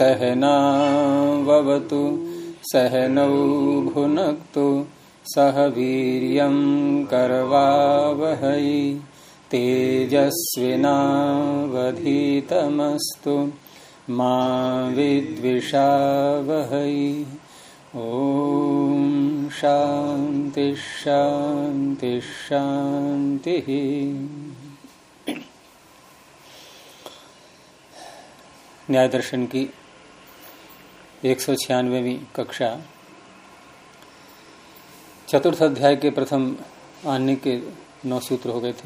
सहनाववतु सहनौ भुनक्तु सह वीर्यं करवावहै तेजस्विनावधीतमस्तु मा विद्विषावहै। ओम शांति शांति शांति। न्याय दर्शन की 196वीं कक्षा, चतुर्थ अध्याय के प्रथम आने के 9 सूत्र हो गए थे।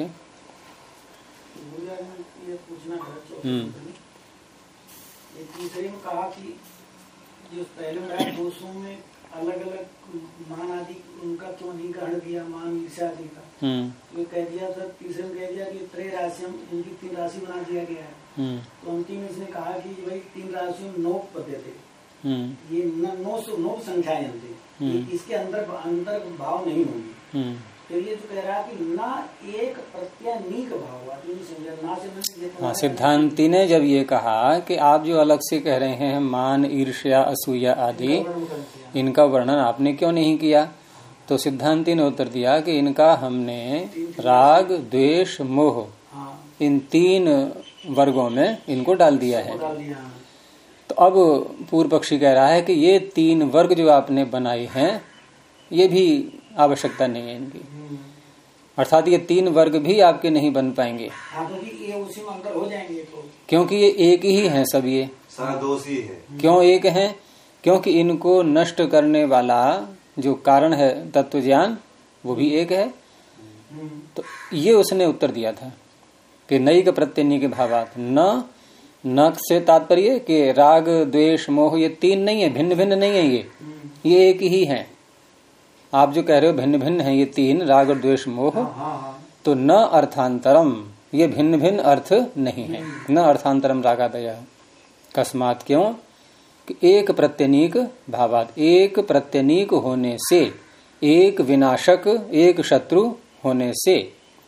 तीसरे में कहा कि जो पहले में दोषों में अलग अलग मान आदि उनका क्यों नहीं ग्रहण किया, मान ईर्ष्या आदि का, तो कह दिया था। तीसरे में कह दिया कि त्रय राशियों इनकी 3 राशि बना दिया गया है। तो अंतिम में इसने कहा कि भाई 3 राशियों में 9 पदे थे, ये 9 संख्याएं थी, इसके अंदर भाव नहीं होंगे। तो ये तो कह रहा है कि ना एक प्रत्यनीक भाव हुआ, तो ना से हाँ, सिद्धांती ने जब ये कहा कि आप जो अलग से कह रहे हैं मान ईर्ष्या असूया आदि, इनका वर्णन आपने क्यों नहीं किया, तो सिद्धांती ने उत्तर दिया कि इनका हमने राग द्वेष मोह इन 3 वर्गों में इनको डाल दिया है। तो अब पूर्व पक्षी कह रहा है कि ये 3 वर्ग जो आपने बनाए हैं ये भी आवश्यकता नहीं है इनकी, अर्थात ये 3 वर्ग भी आपके नहीं बन पाएंगे। ये उसी में अंदर हो जाएंगे तो। क्योंकि ये एक ही हैं सब, ये दोषी है। क्यों एक हैं? क्योंकि इनको नष्ट करने वाला जो कारण है तत्व ज्ञान वो भी एक है। तो ये उसने उत्तर दिया था कि नैक प्रत्यनीक भावात, न से तात्पर्य कि राग द्वेष मोह ये 3 नहीं है, भिन्न भिन्न नहीं है, ये एक ही है। आप जो कह रहे हो भिन्न भिन्न है ये 3 राग और द्वेष मोह, तो न अर्थांतरम, ये भिन्न भिन्न अर्थ नहीं है। न अर्थांतरम रागादय कस्मात, क्यों कि एक प्रत्यनीक भावात, एक प्रत्यनीक होने से, एक विनाशक एक शत्रु होने से,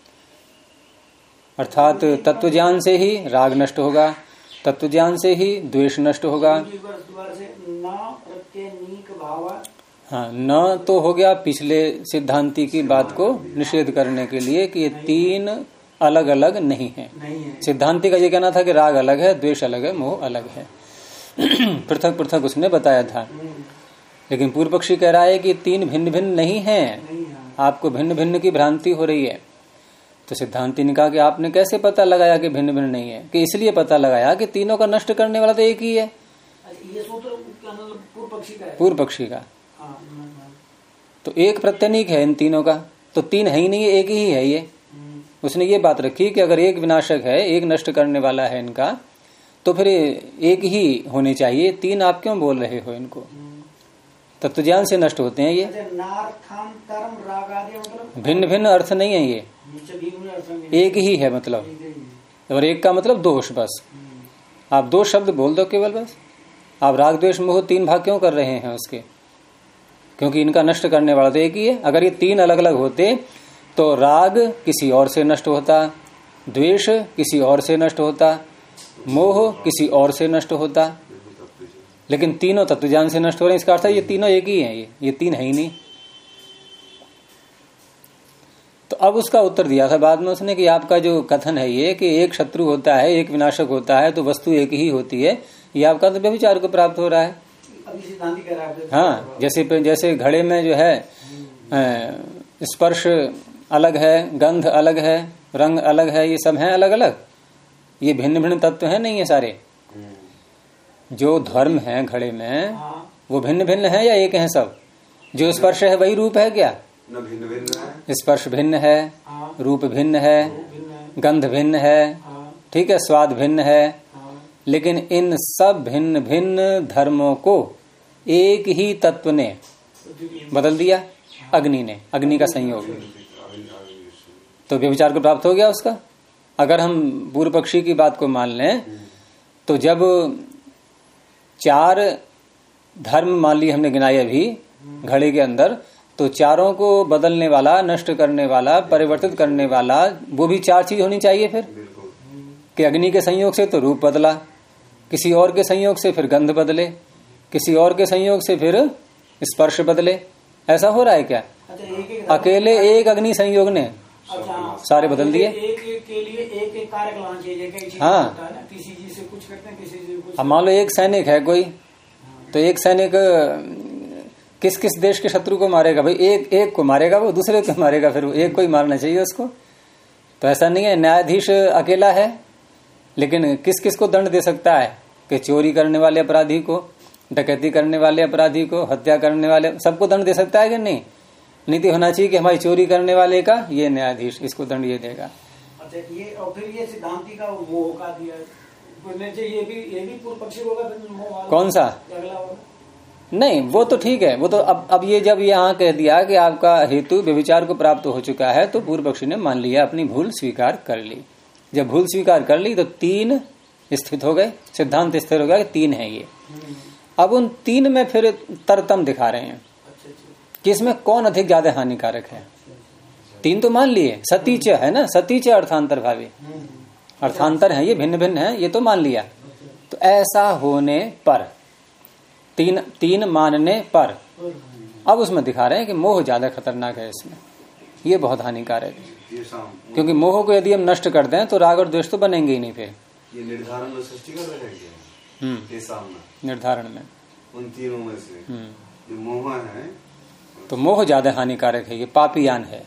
अर्थात तत्वज्ञान से ही राग नष्ट होगा, तत्वज्ञान से ही द्वेष नष्ट होगा। हाँ, न तो हो गया पिछले सिद्धांति की बात को निषेध करने के लिए कि ये 3 अलग अलग नहीं है। सिद्धांति का ये कहना था कि राग अलग है, द्वेष अलग है, मोह अलग है, पृथक पृथक उसने बताया था। लेकिन पूर्व पक्षी कह रहा है कि 3 भिन्न भिन्न नहीं है, आपको भिन्न भिन्न की भ्रांति हो रही है। तो सिद्धांति ने कहा कि आपने कैसे पता लगाया कि भिन्न भिन्न नहीं है? कि इसलिए पता लगाया कि तीनों का नष्ट करने वाला तो एक ही है। ये सूत्र पूर्व पक्षी का तो एक प्रत्यनीक है इन तीनों का, तो 3 है ही नहीं है, एक ही है ये। उसने ये बात रखी कि अगर एक विनाशक है, एक नष्ट करने वाला है इनका, तो फिर एक ही होने चाहिए। 3 आप क्यों बोल रहे हो इनको? तत्वज्ञान से नष्ट होते हैं ये। भिन्न भिन्न अर्थ नहीं है ये, एक ही है मतलब। और एक का मतलब दोष, बस आप 2 शब्द बोल दो केवल, बस। आप राग द्वेष मोह 3 भाग क्यों कर रहे हैं उसके? क्योंकि इनका नष्ट करने वाला तो एक ही है। अगर ये 3 अलग अलग होते तो राग किसी और से नष्ट होता, द्वेष किसी और से नष्ट होता, मोह किसी और से नष्ट होता, लेकिन तीनों तत्वज्ञान से नष्ट हो रहे हैं। इसका अर्थ है ये तीनों एक ही हैं, ये 3 है ही नहीं। तो अब उसका उत्तर दिया था बाद में उसने कि आपका जो कथन है ये कि एक शत्रु होता है, एक विनाशक होता है, तो वस्तु एक ही होती है, ये आपका तो व्यभिचार को प्राप्त हो रहा है। हाँ, जैसे घड़े में जो है स्पर्श अलग है, गंध अलग है, रंग अलग है, ये सब है अलग अलग, ये भिन्न भिन्न तत्व है नहीं है सारे। जो धर्म है घड़े में वो भिन्न भिन्न है या एक है सब? जो स्पर्श है वही रूप है क्या? भिन्न भिन्न है, स्पर्श भिन्न है, रूप भिन्न है, गंध भिन्न है, ठीक है, स्वाद भिन्न है, लेकिन इन सब भिन्न भिन्न धर्मों को एक ही तत्व ने बदल दिया, अग्नि ने, अग्नि का संयोग। तो व्यभिचार को प्राप्त हो गया उसका। अगर हम पूर्व पक्षी की बात को मान लें तो जब 4 धर्म मान ली हमने गिनाए अभी घड़े के अंदर, तो चारों को बदलने वाला, नष्ट करने वाला, परिवर्तित करने वाला वो भी 4 चीज होनी चाहिए फिर। कि अग्नि के संयोग से तो रूप बदला, किसी और के संयोग से फिर गंध बदले, किसी और के संयोग से फिर स्पर्श बदले। ऐसा हो रहा है क्या? अकेले एक अग्नि संयोग ने सारे बदल दिए। एक के लिए एक कारक लाना चाहिए। हाँ, किसी चीज से कुछ करते हैं, किसी से कुछ। अब मान लो एक सैनिक है कोई, तो एक सैनिक किस किस देश के शत्रु को मारेगा? भाई एक को मारेगा, वो दूसरे को मारेगा, फिर एक को ही मारना चाहिए उसको। तो ऐसा नहीं है, न्यायाधीश अकेला है लेकिन किस किस को दंड दे सकता है? कि चोरी करने वाले अपराधी को, डकैती करने वाले अपराधी को, हत्या करने वाले, सबको दंड दे सकता है कि नहीं? नीति होना चाहिए कि हमारी चोरी करने वाले का ये न्यायाधीश इसको दंड ये देगा। अच्छा, ये और फिर ये सिद्धांति का वो होगा दिया, ये भी पूर्व पक्षी होगा। कौन सा? नहीं, वो तो ठीक है, वो तो अब ये जब यहाँ कह दिया कि आपका हेतु व्यभिचार को प्राप्त हो चुका है, तो पूर्व पक्षी ने मान लिया, अपनी भूल स्वीकार कर ली। जब भूल स्वीकार कर ली तो 3 स्थित हो गए, सिद्धांत स्थिर हो गया कि 3 है ये। अब उन 3 में फिर तरतम दिखा रहे हैं कि इसमें कौन अधिक ज्यादा हानिकारक है। 3 तो मान लिए, सतीच है ना, सतीच अर्थांतर भावी, अर्थांतर है ये, भिन्न भिन्न है, ये तो मान लिया। तो ऐसा होने पर, 3 मानने पर अब उसमें दिखा रहे हैं कि मोह ज्यादा खतरनाक है इसमें, ये बहुत हानिकारक है। क्योंकि मोह को यदि हम नष्ट कर दें तो राग और द्वेष तो बनेंगे ही नहीं। फिर ये निर्धारण में सृष्टि कर रहे हैं ये सामना निर्धारण में उन तीनों में से जो मोह है, तो मोह ज्यादा हानिकारक है, ये पापीयान है।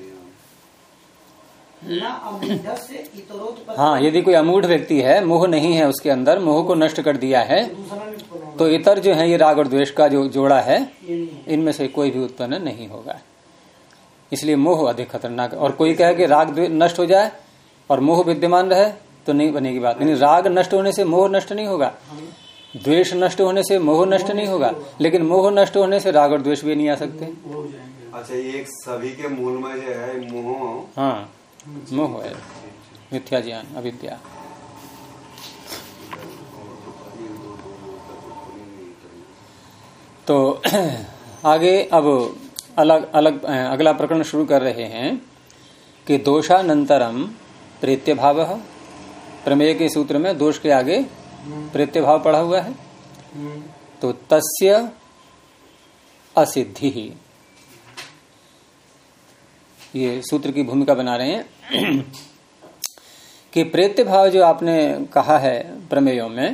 हाँ, यदि कोई अमूढ़ व्यक्ति है, मोह नहीं है उसके अंदर, मोह को नष्ट कर दिया है, तो इतर जो है ये राग और द्वेष का जो जोड़ा है, इनमें से कोई भी उत्पन्न नहीं होगा। इसलिए मोह अधिक खतरनाक है। और कोई कहे कि राग नष्ट हो जाए और मोह विद्यमान रहे तो नहीं बनेगी बात। यानी राग नष्ट होने से मोह नष्ट नहीं होगा, द्वेष नष्ट होने से मोह नष्ट नहीं होगा, लेकिन मोह नष्ट होने से राग और द्वेष भी नहीं आ सकते। अच्छा, ये सभी के मूल में जो है मोह, हाँ मोह है, मिथ्या ज्ञान, अविद्या। तो आगे अब अलग अलग अगला प्रकरण शुरू कर रहे हैं कि दोषानंतरम प्रेत्य भाव। प्रमेय के सूत्र में दोष के आगे प्रेत्य भाव पढ़ा हुआ है। तो तस्य असिद्धि, ये सूत्र की भूमिका बना रहे हैं कि प्रेत्य भाव जो आपने कहा है प्रमेयों में,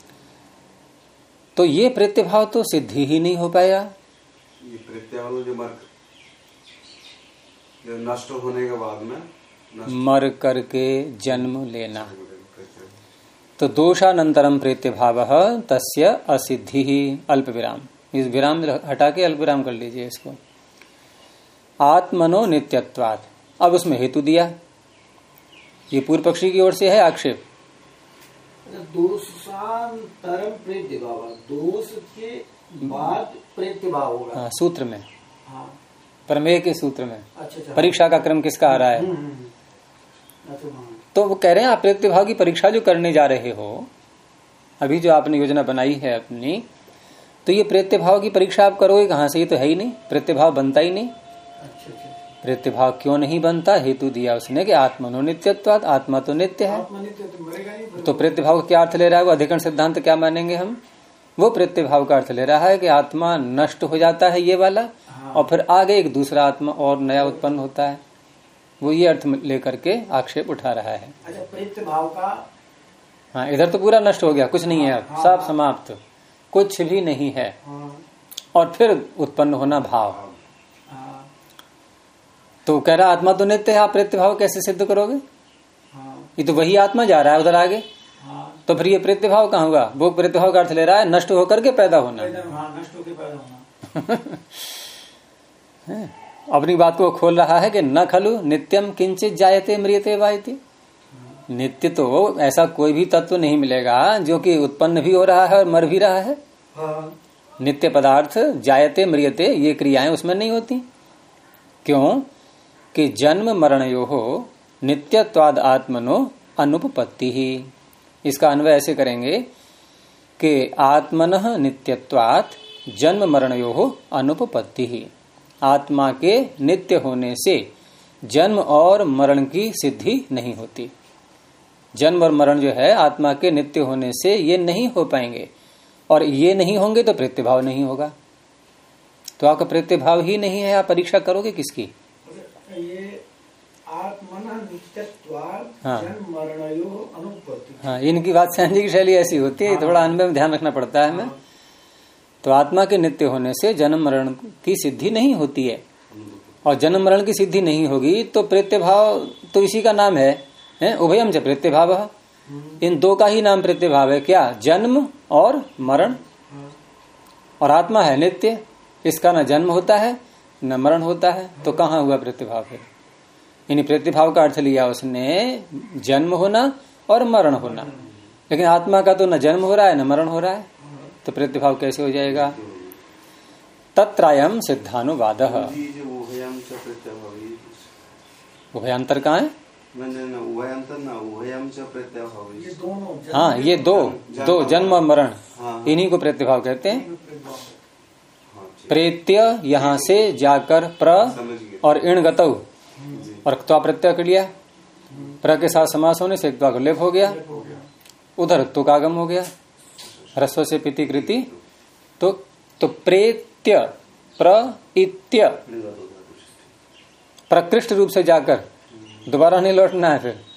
तो ये प्रेत्य भाव तो सिद्धि ही नहीं हो पाया। ये प्रेत्य भाव जो नष्ट होने के बाद में मर करके जन्म लेना, तो दोषानंतरम प्रेत्य भाव तस्य असिद्धि ही। अल्प विराम, इस विराम हटा के अल्प विराम कर लीजिए इसको। आत्मनो नित्यत्वात्, अब उसमें हेतु दिया, ये पूर्व पक्षी की ओर से है आक्षेप। दोषांतरम प्रेत्य भाव, दोष के बाद प्रेत्य भाव होगा। हाँ, सूत्र में, हाँ, प्रमेय के सूत्र में। अच्छा, परीक्षा का क्रम किसका आ रहा है? तो वो कह रहे हैं आप प्रेत्य भाव की परीक्षा जो करने जा रहे हो, अभी जो आपने योजना बनाई है अपनी, तो ये प्रेत्य भाव की परीक्षा आप करोगे कहाँ से? ये तो है ही नहीं, प्रेत्य भाव बनता ही नहीं। प्रेत्य भाव क्यों नहीं बनता? हेतु दिया उसने कि आत्मनो नित्यत्वात्, आत्मा तो नित्य है। तो प्रेत्य भाव का क्या अर्थ ले रहा है वो? अधिकरण सिद्धांत क्या मानेंगे हम? वो प्रेत्य भाव का अर्थ ले रहा है कि आत्मा नष्ट हो जाता है ये वाला, और फिर आगे एक दूसरा आत्मा और नया उत्पन्न होता है। वो ये अर्थ लेकर के आक्षेप उठा रहा है। अच्छा, प्रेत्य भाव का, हाँ, इधर तो पूरा नष्ट हो गया, कुछ नहीं है, सब समाप्त, कुछ भी नहीं है, और फिर उत्पन्न होना भाव। तो कह रहा आत्मा तो नित्य है, आप प्रेत्य भाव कैसे सिद्ध करोगे? ये तो वही आत्मा जा रहा है उधर आगे, तो फिर ये प्रेत्य भाव कहाँ होगा? वो प्रेत्य भाव का अर्थ ले रहा है नष्ट होकर के पैदा होना। नष्ट होकर पैदा होना। अपनी बात को खोल रहा है कि न खलु नित्यम किंचित जायते म्रियते वायते। नित्य तो ऐसा कोई भी तत्व नहीं मिलेगा जो कि उत्पन्न भी हो रहा है और मर भी रहा है। नित्य पदार्थ जायते म्रियते ये क्रियाएं उसमें नहीं होती। क्यों? कि जन्म मरणयोः नित्यत्वाद आत्मनो अनुपपत्ति ही। इसका अन्वय ऐसे करेंगे कि आत्मनः नित्यत्वात् जन्म मरणयोः अनुपपत्ति ही। आत्मा के नित्य होने से जन्म और मरण की सिद्धि नहीं होती। जन्म और मरण जो है आत्मा के नित्य होने से ये नहीं हो पाएंगे, और ये नहीं होंगे तो प्रत्यभाव नहीं होगा। तो आपका प्रत्यभाव ही नहीं है, आप परीक्षा करोगे किसकी? ये आत्मना नित्यत्वात् जन्म मरणयोः अनुपत्ति। हाँ, इनकी बात जी की शैली ऐसी होती है, थोड़ा अनुभव में ध्यान रखना पड़ता है हमें। तो आत्मा के नित्य होने से जन्म मरण की सिद्धि नहीं होती है, और जन्म मरण की सिद्धि नहीं होगी तो प्रत्यभाव तो इसी का नाम है उभयम च प्रत्यभाव। इन दो का ही नाम प्रत्यभाव है, क्या? जन्म और मरण। और आत्मा है नित्य, इसका न जन्म होता है न मरण होता है, तो कहाँ हुआ प्रत्यभाव? है यानी प्रत्यभाव का अर्थ लिया उसने जन्म होना और मरण होना, लेकिन आत्मा का तो न जन्म हो रहा है न मरण हो रहा है, तो प्रत्यभाव कैसे हो जाएगा? तत्रायम सिद्धानुवाद। उभयांतर कहाँ है? हाँ, ये दो जन्म और मरण, इन्हीं को प्रत्यभाव कहते हैं। प्रेत्य यहाँ से जाकर प्र और इण गतौ, और क्त्वा प्रत्यय कर लिया, प्र के साथ समास होने से क्त्वा को लेप हो गया, उधर तुकागम हो गया, ह्रस्व से पिति कृति, तो प्रेत्य प्रइत्य प्रकृष्ट रूप से जाकर दोबारा नहीं लौटना है। फिर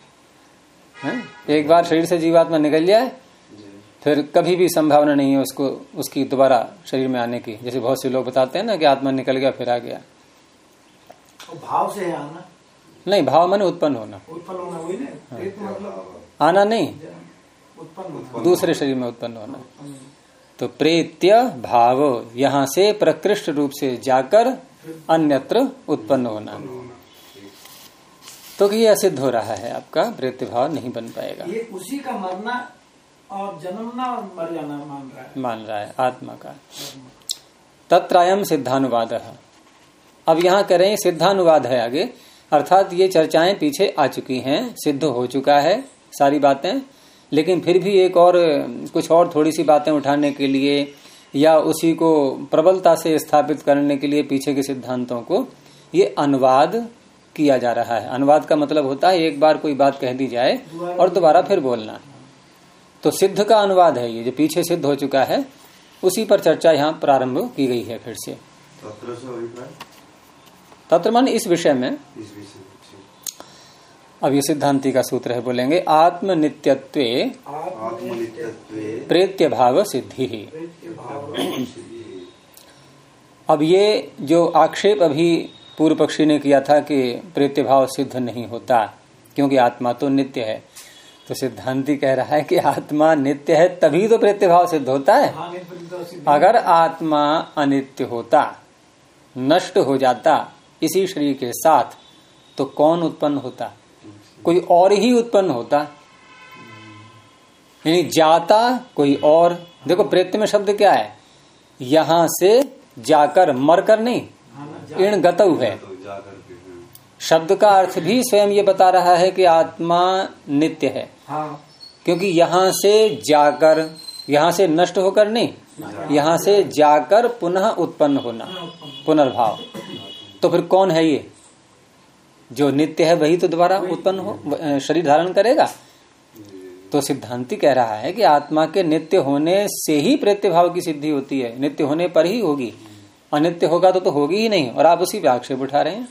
एक बार शरीर से जीवात्मा निकल जाए फिर कभी भी संभावना नहीं है उसको उसकी दोबारा शरीर में आने की। जैसे बहुत से लोग बताते हैं ना कि आत्मा निकल गया फिर आ गया। भाव से है आना? नहीं, भाव माने उत्पन्न होना। उत्पन्न होना वही ना, मतलब आना नहीं, दूसरे शरीर में उत्पन्न होना। तो प्रेत्य भाव यहाँ से प्रकृष्ट रूप से जाकर अन्यत्र उत्पन्न होना। तो ये असिद्ध हो रहा है, आपका प्रेत्य भाव नहीं बन पाएगा। ये उसी का मरना और जन्मना और मर जाना मान रहा है आत्मा का। तत्रायम सिद्धानुवाद। अब यहाँ कह रहे हैं सिद्धानुवाद है आगे, अर्थात ये चर्चाएं पीछे आ चुकी हैं, सिद्ध हो चुका है सारी बातें, लेकिन फिर भी एक और कुछ और थोड़ी सी बातें उठाने के लिए या उसी को प्रबलता से स्थापित करने के लिए पीछे के सिद्धांतों को ये अनुवाद किया जा रहा है। अनुवाद का मतलब होता है एक बार कोई बात कह दी जाए और दोबारा फिर बोलना। तो सिद्ध का अनुवाद है ये, जो पीछे सिद्ध हो चुका है उसी पर चर्चा यहाँ प्रारंभ की गई है फिर से। तत्र मान इस विषय में, अब ये सिद्धांति का सूत्र है, बोलेंगे आत्मनित्यत्वे प्रेत्य भाव सिद्धि ही। अब ये जो आक्षेप अभी पूर्व पक्षी ने किया था कि प्रेत्य भाव सिद्ध नहीं होता क्योंकि आत्मा तो नित्य है, तो सिद्धांति कह रहा है कि आत्मा नित्य है तभी तो प्रेत्य भाव सिद्ध होता है। अगर आत्मा अनित्य होता, नष्ट हो जाता इसी शरीर के साथ, तो कौन उत्पन्न होता? कोई और ही उत्पन्न होता, यानी जाता कोई और। देखो प्रेत्य में शब्द क्या है? यहां से जाकर, मर कर नहीं, इण गतौ है। शब्द का अर्थ भी स्वयं ये बता रहा है कि आत्मा नित्य है। क्योंकि यहां से जाकर, यहां से नष्ट होकर नहीं, यहां से जाकर पुनः उत्पन्न होना, पुनर्भाव। तो फिर कौन है ये? जो नित्य है वही तो दोबारा उत्पन्न हो, शरीर धारण करेगा। तो सिद्धांति कह रहा है कि आत्मा के नित्य होने से ही प्रेत्य भाव की सिद्धि होती है, नित्य होने पर ही होगी, अनित्य होगा तो होगी ही नहीं। और आप उसी पे आक्षेप उठा रहे हैं।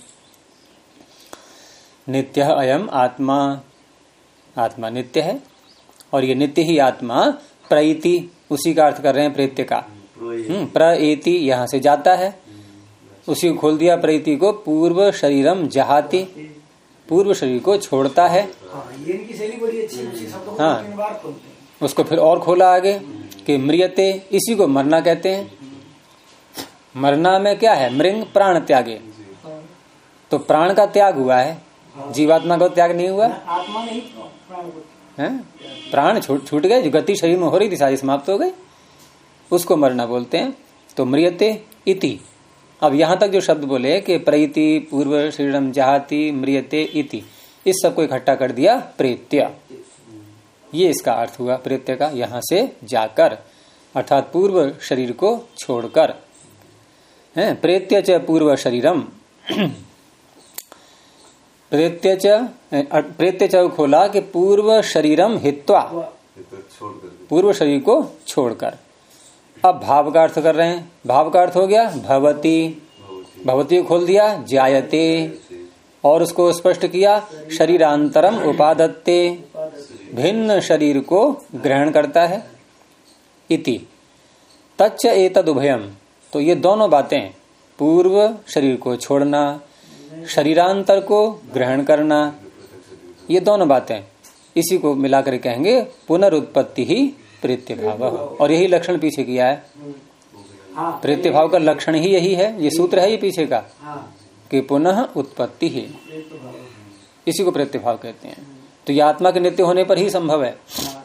नित्य अयम आत्मा, आत्मा नित्य है और ये नित्य ही आत्मा प्रइति, उसी का अर्थ कर रहे हैं प्रेत्य का। प्रइति यहां से जाता है, उसी को खोल दिया प्रइति को, पूर्व शरीरम जहाति, पूर्व शरीर को छोड़ता है। ये इनकी शैली बड़ी अच्छी है। हाँ, उसको फिर और खोला आगे कि म्रियते, इसी को मरना कहते हैं। मरना में क्या है? मृंग प्राण त्यागे, तो प्राण का त्याग हुआ है, जीवात्मा का त्याग नहीं हुआ। आत्मा नहीं, प्राण छूट गए, जो गति शरीर में हो रही थी सारी समाप्त हो गई, उसको मरना बोलते हैं। तो म्रियते इति, अब यहां तक जो शब्द बोले कि प्रइति, पूर्व शरीरम जहाति, म्रियते इति, इस सबको इकट्ठा कर दिया प्रेत्य। ये इसका अर्थ हुआ प्रेत्य का, यहां से जाकर, अर्थात पूर्व शरीर को छोड़कर। प्रेत्य च पूर्व शरीरम, प्रेत्य च खोला कि पूर्व शरीरम हित्वा, पूर्व शरीर को छोड़कर। अब भाव का अर्थ कर रहे हैं। भाव का अर्थ हो गया भवती, भवती को खोल दिया जायते, और उसको स्पष्ट किया शरीरांतरम उपादत्ते, भिन्न शरीर को ग्रहण करता है। इति तच्च एतद उभयम, तो ये दोनों बातें, पूर्व शरीर को छोड़ना, शरीरांतर को ग्रहण करना, ये दोनों बातें, इसी को मिलाकर कहेंगे पुनरुत्पत्ति ही प्रेत्य भाव। और यही लक्षण पीछे किया है। प्रेत्य भाव का लक्षण ही यही है, ये सूत्र है ये पीछे का, कि पुनः उत्पत्ति ही, इसी को प्रेत्य भाव कहते हैं। तो ये आत्मा के नित्य होने पर ही संभव है।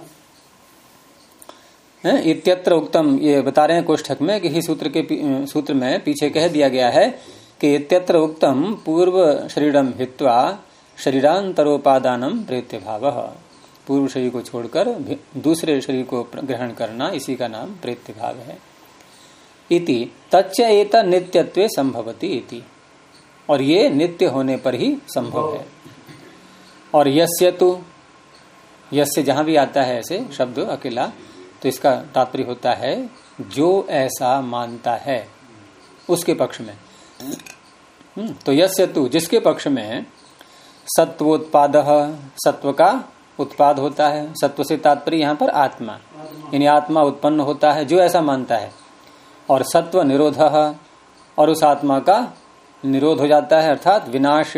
इत्यत्र उक्तम, ये बता रहे हैं कोष्ठक में कि ही सूत्र में पीछे कह दिया गया है कि इत्यत्र उक्तम पूर्व शरीरम हित्वा शरीरांतरोपादानम प्रेत्य भाव, पूर्व शरीर को छोड़कर दूसरे शरीर को ग्रहण करना, इसी का नाम प्रेत्य भाव है। इति तच्च एत नित्यत्वे संभवति इति, और ये नित्य होने पर ही संभव है। और यस्य तु, यस्य जहां भी आता है ऐसे शब्द अकेला, तो इसका तात्पर्य होता है जो ऐसा मानता है उसके पक्ष में। तो यस्य तु, जिसके पक्ष में सत्वोत्पाद, सत्व का उत्पाद होता है, सत्व से तात्पर्य यहाँ पर आत्मा, यानी आत्मा उत्पन्न होता है, जो ऐसा मानता है। और सत्व निरोध, और उस आत्मा का निरोध हो जाता है, अर्थात विनाश।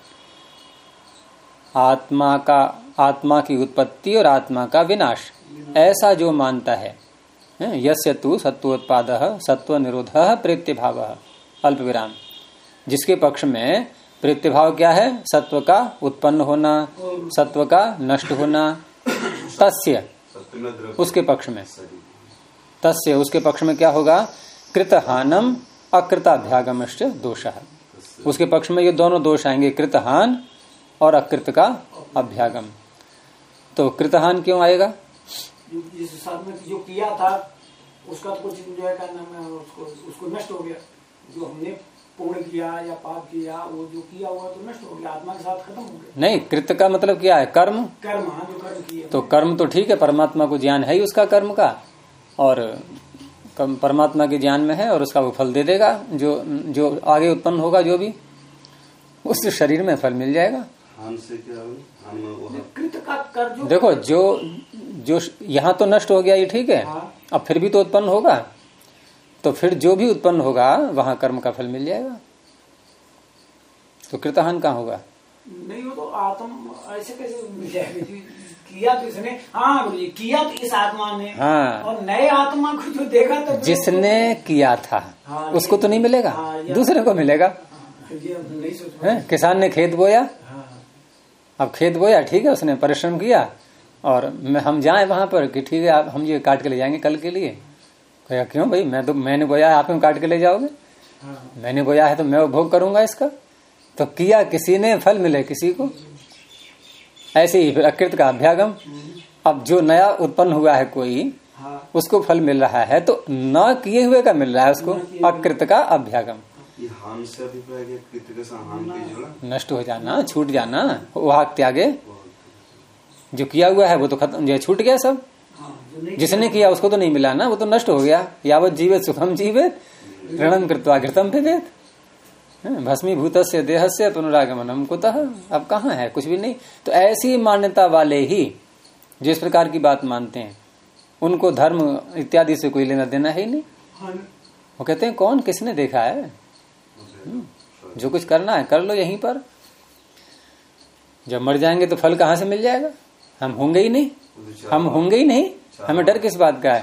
आत्मा की उत्पत्ति और आत्मा का विनाश, ऐसा जो मानता है। यस्य तु सत्वोत्पाद सत्व निरोध प्रेत्य भाव, अल्प विराम, जिसके पक्ष में प्रेत्य भाव क्या है? सत्व का उत्पन्न होना, सत्व का नष्ट होना। तस्य, उसके पक्ष में, तस्य उसके पक्ष में क्या होगा? कृतहानम अकृताभ्यागमश्च दोषः, उसके पक्ष में ये दोनों दोष आएंगे, कृतहान और अकृत का अभ्यागम। तो कृतहान क्यों आएगा? जिस साथ में जो किया था उसका तो कुछ जो है क्या नाम है, उसको नष्ट हो गया। जो हमने पुण्य किया या पाप किया, वो जो किया हुआ तो नष्ट हो गया, आत्मा के साथ खत्म हो गया। नहीं, कृत का मतलब क्या है? कर्म। कर्म, हाँ, जो कर्म किया। तो कर्म तो ठीक है, परमात्मा को ज्ञान है ही उसका कर्म का, और परमात्मा के ज्ञान में है, और उसका वो फल दे देगा। जो आगे उत्पन्न होगा, जो भी उस शरीर में फल मिल जाएगा। कृत का कर जो देखो, जो यहाँ तो नष्ट हो गया, ये ठीक है। हाँ। अब फिर भी तो उत्पन्न होगा, तो फिर जो भी उत्पन्न होगा वहां कर्म का फल मिल जाएगा। तो कृतहान कहाँ होगा? नहीं, वो तो आत्म ऐसे कैसे मिल जाएगा? किया तो इसने, हाँ किया तो इस आत्मा ने, हाँ, और नए आत्मा को जो देखा तो जिसने किया था, हाँ, उसको तो नहीं मिलेगा, हाँ, दूसरे को मिलेगा। नहीं सोच, किसान ने खेत बोया, हाँ, अब खेत बोया, ठीक है, उसने परिश्रम किया, और हम जाए वहां पर कि ठीक है, आप हम ये काट के ले जाएंगे कल के लिए। कहा क्यों भाई, मैंने बोया है, आप ही काट के ले जाओगे? हाँ। मैंने बोया है तो मैं उपभोग करूंगा इसका। तो किया किसी ने, फल मिले किसी को। ऐसे ही फिर अकृत का अभ्यागम, अब जो नया उत्पन्न हुआ है कोई, हाँ। उसको फल मिल रहा है, तो न किए हुए का मिल रहा है उसको, अकृत का अभ्यागम। ये हान से अभिप्राय है, कृत के साथ हान की जोड़ा, नष्ट हो जाना, छूट जाना, वहां त्यागे। जो किया हुआ है वो तो खत्म, जो छूट गया सब। जिसने किया उसको तो नहीं मिला ना, वो तो नष्ट हो गया। यावत जीवे सुखम जीवे ऋणम कृत्वा घृतम पिबेत, भस्मीभूतस्य देहस्य पुनरागमनम कुतः। अब कहाँ है? कुछ भी नहीं। तो ऐसी मान्यता वाले ही जो इस प्रकार की बात मानते हैं, उनको धर्म इत्यादि से कोई लेना देना है ही नहीं। वो कहते हैं कौन किसने देखा है, जो कुछ करना है कर लो यहीं पर। जब मर जाएंगे तो फल कहाँ से मिल जाएगा? हम होंगे ही नहीं, हम होंगे ही नहीं, हमें डर किस बात का है?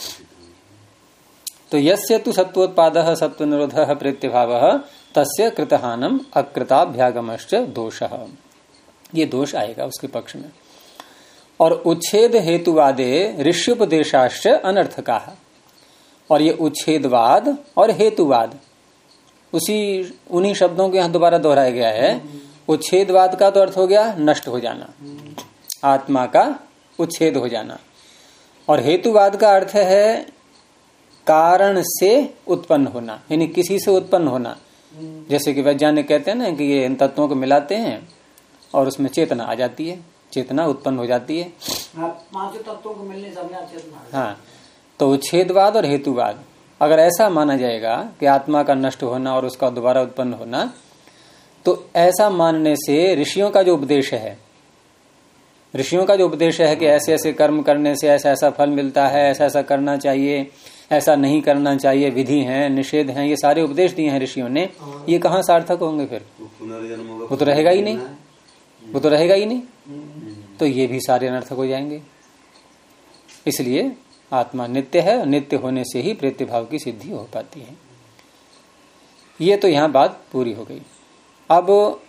तो यस्य तु सत्वोत्पादः सत्व निरोधः प्रेत्य भावः तस्य कृतहानम अकृताभ्यागमश्च दोषः, ये दोष आएगा उसके पक्ष में। और उच्छेद हेतुवादे ऋष्युपदेशाश्च अनर्थकाः, और ये उच्छेदवाद और हेतुवाद उन्हीं शब्दों को यहाँ दोबारा दोहराया गया है। उच्छेदवाद का तो अर्थ हो गया नष्ट हो जाना, आत्मा का उच्छेद हो जाना, और हेतुवाद का अर्थ है कारण से उत्पन्न होना, यानी किसी से उत्पन्न होना। जैसे कि वैज्ञानिक कहते हैं ना कि ये इन तत्वों को मिलाते हैं और उसमें चेतना आ जाती है, चेतना उत्पन्न हो जाती है। पांचों तत्वों को मिलने से अपने आप चेतना। हाँ, तो छेदवाद और हेतुवाद अगर ऐसा माना जाएगा कि आत्मा का नष्ट होना और उसका दोबारा उत्पन्न होना, तो ऐसा मानने से ऋषियों का जो उपदेश है, ऋषियों का जो उपदेश है कि ऐसे ऐसे कर्म करने से ऐसा ऐसा फल मिलता है, ऐसा ऐसा करना चाहिए, ऐसा नहीं करना चाहिए, विधि हैं, निषेध हैं, ये सारे उपदेश दिए हैं ऋषियों ने, ये कहाँ सार्थक होंगे फिर? वो तो रहेगा ही नहीं, वो तो रहेगा ही नहीं, तो ये भी सारे अनर्थक हो जाएंगे। इसलिए आत्मा नित्य है और नित्य होने से ही प्रेत्य भाव की सिद्धि हो पाती है। ये तो यहां बात पूरी हो गई। अब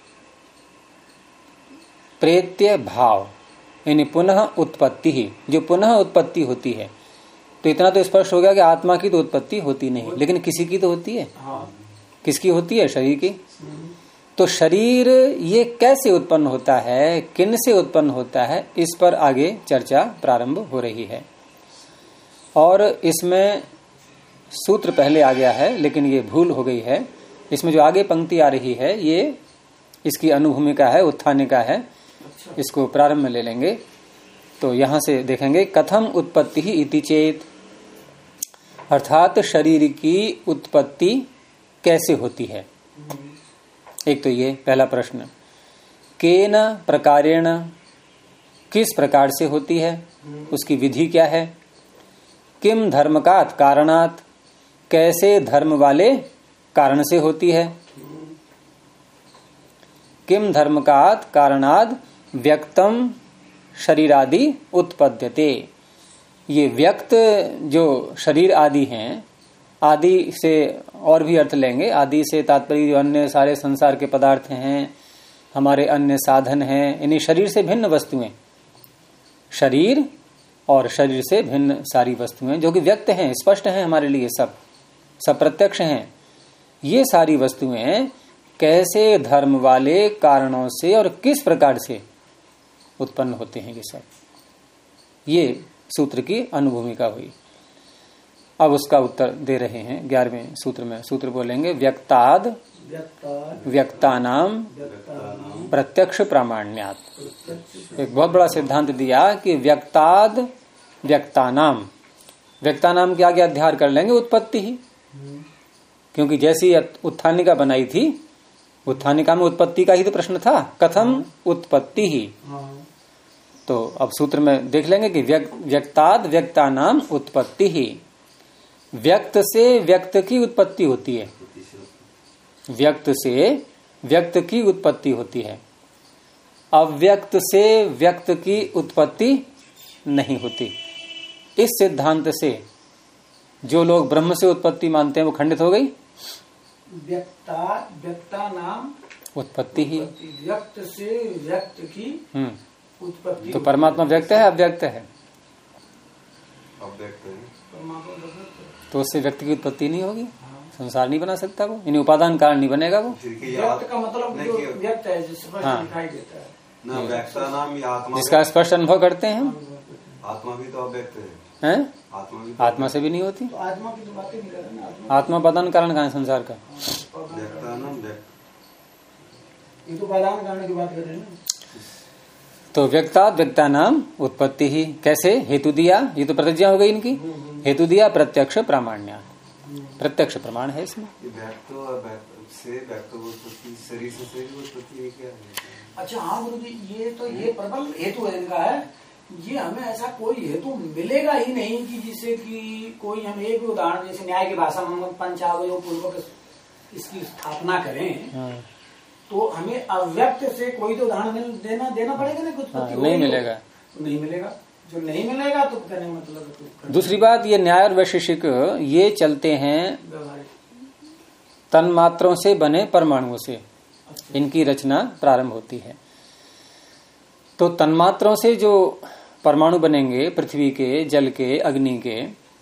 प्रेत्य भाव यानी पुनः उत्पत्ति ही, जो पुनः उत्पत्ति होती है, तो इतना तो स्पष्ट हो गया कि आत्मा की तो उत्पत्ति होती नहीं, लेकिन किसी की तो होती है। किसकी होती है? शरीर की। तो शरीर ये कैसे उत्पन्न होता है, किन से उत्पन्न होता है, इस पर आगे चर्चा प्रारंभ हो रही है। और इसमें सूत्र पहले आ गया है, लेकिन ये भूल हो गई है। इसमें जो आगे पंक्ति आ रही है ये इसकी अनुभूमिका है, उत्थानिका है। इसको प्रारंभ में ले लेंगे तो यहां से देखेंगे, कथम उत्पत्ति ही इति चेत, अर्थात शरीर की उत्पत्ति कैसे होती है। एक तो ये पहला प्रश्न, केन प्रकारेण, किस प्रकार से होती है, उसकी विधि क्या है। किम धर्मकात कारणात, कैसे धर्म वाले कारण से होती है। किम धर्मकात कारणाद व्यक्तम शरीरादि उत्पद्यते, ये व्यक्त जो शरीर आदि हैं, आदि से और भी अर्थ लेंगे, आदि से तात्पर्य जो अन्य सारे संसार के पदार्थ हैं, हमारे अन्य साधन हैं, इन्हीं शरीर से भिन्न वस्तुएं, शरीर और शरीर से भिन्न सारी वस्तुएं जो कि व्यक्त हैं, स्पष्ट हैं हमारे लिए, सब प्रत्यक्ष हैं, ये सारी वस्तुएं कैसे धर्म वाले कारणों से और किस प्रकार से उत्पन्न होते हैं, ये सब, ये सूत्र की अनुभूमिका हुई। अब उसका उत्तर दे रहे हैं 11वें सूत्र में। सूत्र बोलेंगे, व्यक्ताद व्यक्तानाम प्रत्यक्ष प्रामाण्यात। एक बहुत बड़ा सिद्धांत दिया कि व्यक्ताद व्यक्तानाम, व्यक्तानाम के आगे अध्यार कर लेंगे उत्पत्ति ही, क्योंकि जैसी उत्थानिका बनाई थी, उत्थानिका में उत्पत्ति का ही तो प्रश्न था, कथम उत्पत्ति ही। तो अब सूत्र में देख लेंगे कि व्यक्ताद व्यक्तानाम उत्पत्ति ही, व्यक्त से व्यक्त की उत्पत्ति होती है, व्यक्त से व्यक्त की उत्पत्ति होती है, अव्यक्त से व्यक्त की उत्पत्ति नहीं होती। इस सिद्धांत से जो लोग ब्रह्म से उत्पत्ति मानते हैं वो खंडित हो गई। व्यक्ता नाम उत्पत्ति ही, व्यक्त से व्यक्त की उत्पत्ति। तो परमात्मा व्यक्त है अव्यक्त है? अव्यक्त है। तो उससे व्यक्ति की उत्पत्ति नहीं होगी, संसार नहीं बना सकता वो, यानी उपादान कारण नहीं बनेगा वो। व्यक्त का मतलब जो व्यक्त है, जो स्पष्ट दिखाई देता है ना, व्यक्ता नाम आत्मा, जिसका स्पष्ट अनुभव करते हैं हम। आत्मा भी तो अव्यक्त है, आत्मा से भी नहीं होती। तो आत्मा की तो बातें नहीं कर रहे ना, आत्मा उपादान कारण कहाँ है संसार का? ये तो उपादान कारण की बात कर रहे हैं ना। तो व्यक्ता व्यक्ता नाम उत्पत्ति ही, कैसे? हेतु दिया, ये तो प्रतिज्ञा हो गई इनकी, हेतु दिया प्रत्यक्ष प्रामाण्य, प्रत्यक्ष प्रमाण है इसमें। अच्छा हाँ गुरु जी, ये प्रबल हेतु है इनका है, ये हमें ऐसा कोई हेतु मिलेगा ही नहीं कि जिससे कि कोई हम एक भी उदाहरण, जैसे न्याय की भाषा में पंचावयों पूर्वक इसकी स्थापना करें, तो हमें अव्यक्त से कोई तो उदाहरण देना पड़ेगा ना, कुछ नहीं मिलेगा, नहीं मिलेगा। जो नहीं मिलेगा तो कहने मतलब। दूसरी बात, ये न्याय और वैशेषिक ये चलते हैं तन्मात्रों से बने परमाणुओं से, इनकी रचना प्रारंभ होती है। तो तन्मात्रों से जो परमाणु बनेंगे, पृथ्वी के, जल के, अग्नि के,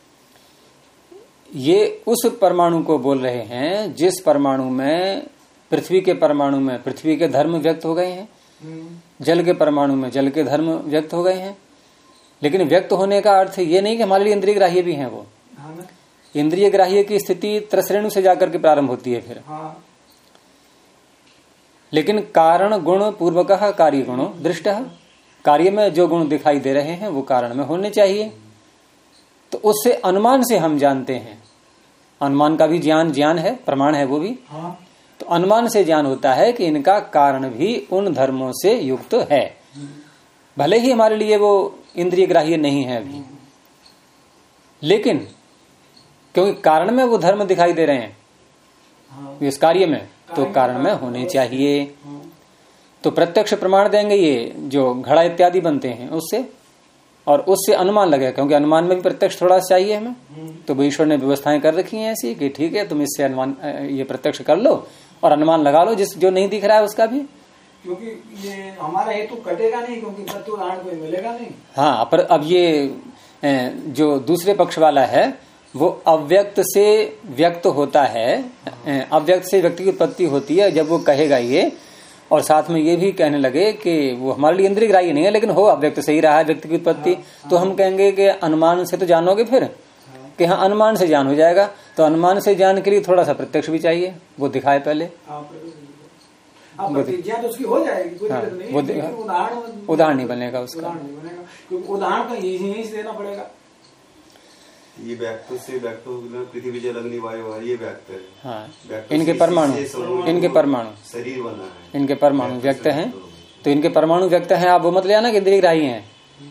ये उस परमाणु को बोल रहे हैं जिस परमाणु में, पृथ्वी के परमाणु में पृथ्वी के धर्म व्यक्त हो गए हैं, जल के परमाणु में जल के धर्म व्यक्त हो गए हैं। लेकिन व्यक्त होने का अर्थ ये नहीं कि हमारे लिए इंद्रिय ग्राह्य भी हैं वो। इंद्रिय ग्राह्य की स्थिति त्रसरेणु से जाकर के प्रारंभ होती है फिर। लेकिन कारण गुण पूर्वकः कार्य गुणो दृष्टः, कार्य में जो गुण दिखाई दे रहे हैं वो कारण में होने चाहिए। तो उससे अनुमान से हम जानते हैं, अनुमान का भी ज्ञान है, प्रमाण है वो भी। हाँ। तो अनुमान से ज्ञान होता है कि इनका कारण भी उन धर्मों से युक्त है, भले ही हमारे लिए वो इंद्रिय ग्राह्य नहीं है अभी, लेकिन क्योंकि कारण में वो धर्म दिखाई दे रहे हैं इस कार्य में, तो कारण में होने चाहिए। तो प्रत्यक्ष प्रमाण देंगे ये जो घड़ा इत्यादि बनते हैं उससे, और उससे अनुमान लगे, क्योंकि अनुमान में भी प्रत्यक्ष थोड़ा सा चाहिए हमें। तो वो ईश्वर ने व्यवस्थाएं कर रखी हैं ऐसी कि ठीक है तुम इससे अनुमान ये प्रत्यक्ष कर लो और अनुमान लगा लो जिस जो नहीं दिख रहा है उसका भी, क्योंकि ये हमारा हेतु कटेगा नहीं, क्योंकि तत्व उदाहरण कोई मिलेगा नहीं। हाँ, पर अब ये जो दूसरे पक्ष वाला है वो अव्यक्त से व्यक्त होता है, अव्यक्त से व्यक्ति की उत्पत्ति होती है जब वो कहेगा ये, और साथ में ये भी कहने लगे कि वो हमारे लिए इंद्रिय ग्राह्य नहीं है, लेकिन हो अव्यक्त से ही रहा है व्यक्ति की उत्पत्ति। तो हम कहेंगे कि अनुमान से तो जानोगे फिर, कि हाँ अनुमान से ज्ञान हो जाएगा। तो अनुमान से ज्ञान के लिए थोड़ा सा प्रत्यक्ष भी चाहिए, वो दिखाए पहले। प्रतिज्ञा तो उसकी हो जाएगी, कोई दिक्कत नहीं, उदाहरण नहीं बनेगा उसका, उदाहरण तो यही से देना पड़ेगा। ये व्यक्त से व्यक्त पृथ्वी जल अग्नि वायु ये व्यक्त है। हाँ, इनके परमाणु शरीर बना है, इनके परमाणु व्यक्त हैं, तो इनके परमाणु व्यक्त हैं। आप वो मत ले आना कि इंद्रिय ग्राह्य हैं,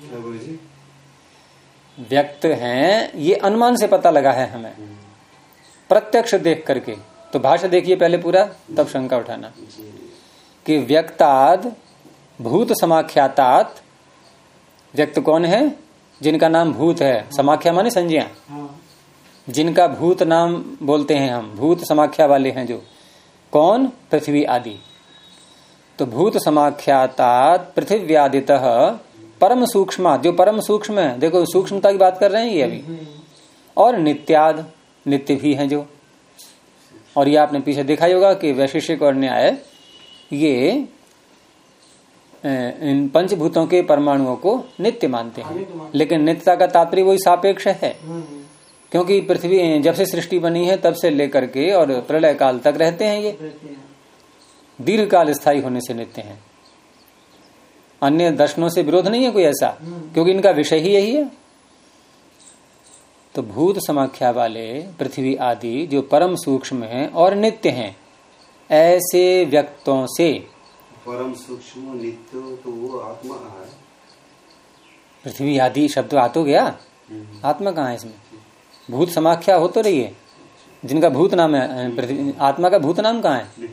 व्यक्त हैं, ये अनुमान से पता लगा है हमें प्रत्यक्ष देख करके। तो भाष्य देखिए पहले पूरा, तब शंका उठाना कि व्यक्ताद भूत समाख्यातात, व्यक्त कौन है? जिनका नाम भूत है, समाख्या माने संज्ञा, जिनका भूत नाम बोलते हैं हम, भूत समाख्या वाले हैं जो, कौन? पृथ्वी आदि। तो भूत समाख्यातात पृथिव्यादितः परम सूक्ष्म, जो परम सूक्ष्म है, देखो सूक्ष्मता की बात कर रहे हैं ये अभी, और नित्याद, नित्य भी हैं जो। और ये आपने पीछे देखा ही होगा कि वैशेषिक और न्याय ये इन पंचभूतों के परमाणुओं को नित्य मानते हैं, लेकिन नित्यता का तात्पर्य वही सापेक्ष है, क्योंकि पृथ्वी जब से सृष्टि बनी है तब से लेकर के और प्रलय काल तक रहते हैं, ये दीर्घ काल स्थायी होने से नित्य हैं। अन्य दर्शनों से विरोध नहीं है कोई ऐसा, क्योंकि इनका विषय ही यही है। तो भूत समाख्या वाले पृथ्वी आदि जो परम सूक्ष्म हैं और नित्य हैं, ऐसे व्यक्तों से, परम सूक्ष्म नित्य तो वो आत्मा है। पृथ्वी आदि शब्द आ तो गया, आत्मा कहाँ है इसमें? भूत समाख्या हो तो रही है, जिनका भूत नाम है पृथ्वी, आत्मा का भूत नाम कहाँ है?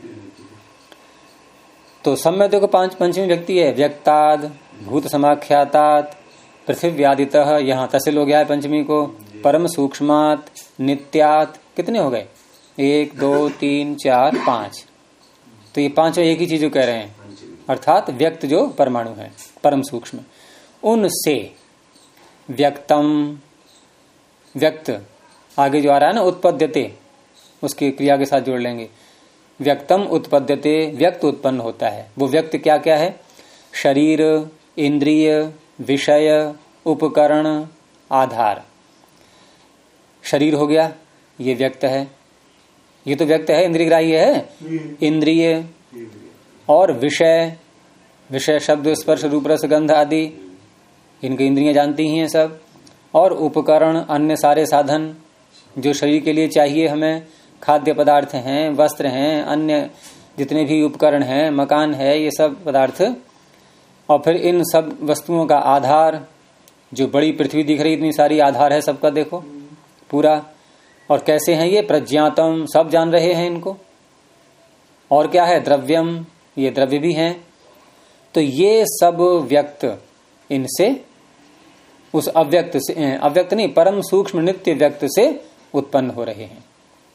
तो सब में देखो पंचमी व्यक्ति है, व्यक्ताद, भूत समाख्यातात, पृथ्व्यादितः, यहाँ तसिल हो गया है पंचमी को, परम सूक्ष्मात, नित्यात, कितने हो गए? 1 2 3 4 5। तो ये पांचों एक ही चीज कह रहे हैं, अर्थात व्यक्त जो परमाणु है परम सूक्ष्म, उनसे व्यक्तम, व्यक्त आगे जो आ रहा है ना उत्पद्यते, उसकी क्रिया के साथ जोड़ लेंगे, व्यक्तम उत्पद्यते, व्यक्त उत्पन्न होता है। वो व्यक्त क्या क्या है? शरीर, इंद्रिय, विषय, उपकरण, आधार। शरीर हो गया, ये व्यक्त है, ये तो व्यक्त है, इंद्रिय ग्राह्य है। इंद्रिय और विषय, विषय शब्द स्पर्श रूप रस गंध आदि, इनकी इंद्रियां जानती ही हैं सब। और उपकरण, अन्य सारे साधन जो शरीर के लिए चाहिए हमें, खाद्य पदार्थ हैं, वस्त्र हैं, अन्य जितने भी उपकरण हैं, मकान है, ये सब पदार्थ। और फिर इन सब वस्तुओं का आधार, जो बड़ी पृथ्वी दिख रही इतनी सारी आधार है सबका, देखो पूरा। और कैसे हैं ये? प्रज्ञातम, सब जान रहे हैं इनको। और क्या है? द्रव्यम, ये द्रव्य भी हैं। तो ये सब व्यक्त इनसे, उस अव्यक्त से, अव्यक्त नहीं, परम सूक्ष्म नित्य व्यक्त से उत्पन्न हो रहे हैं।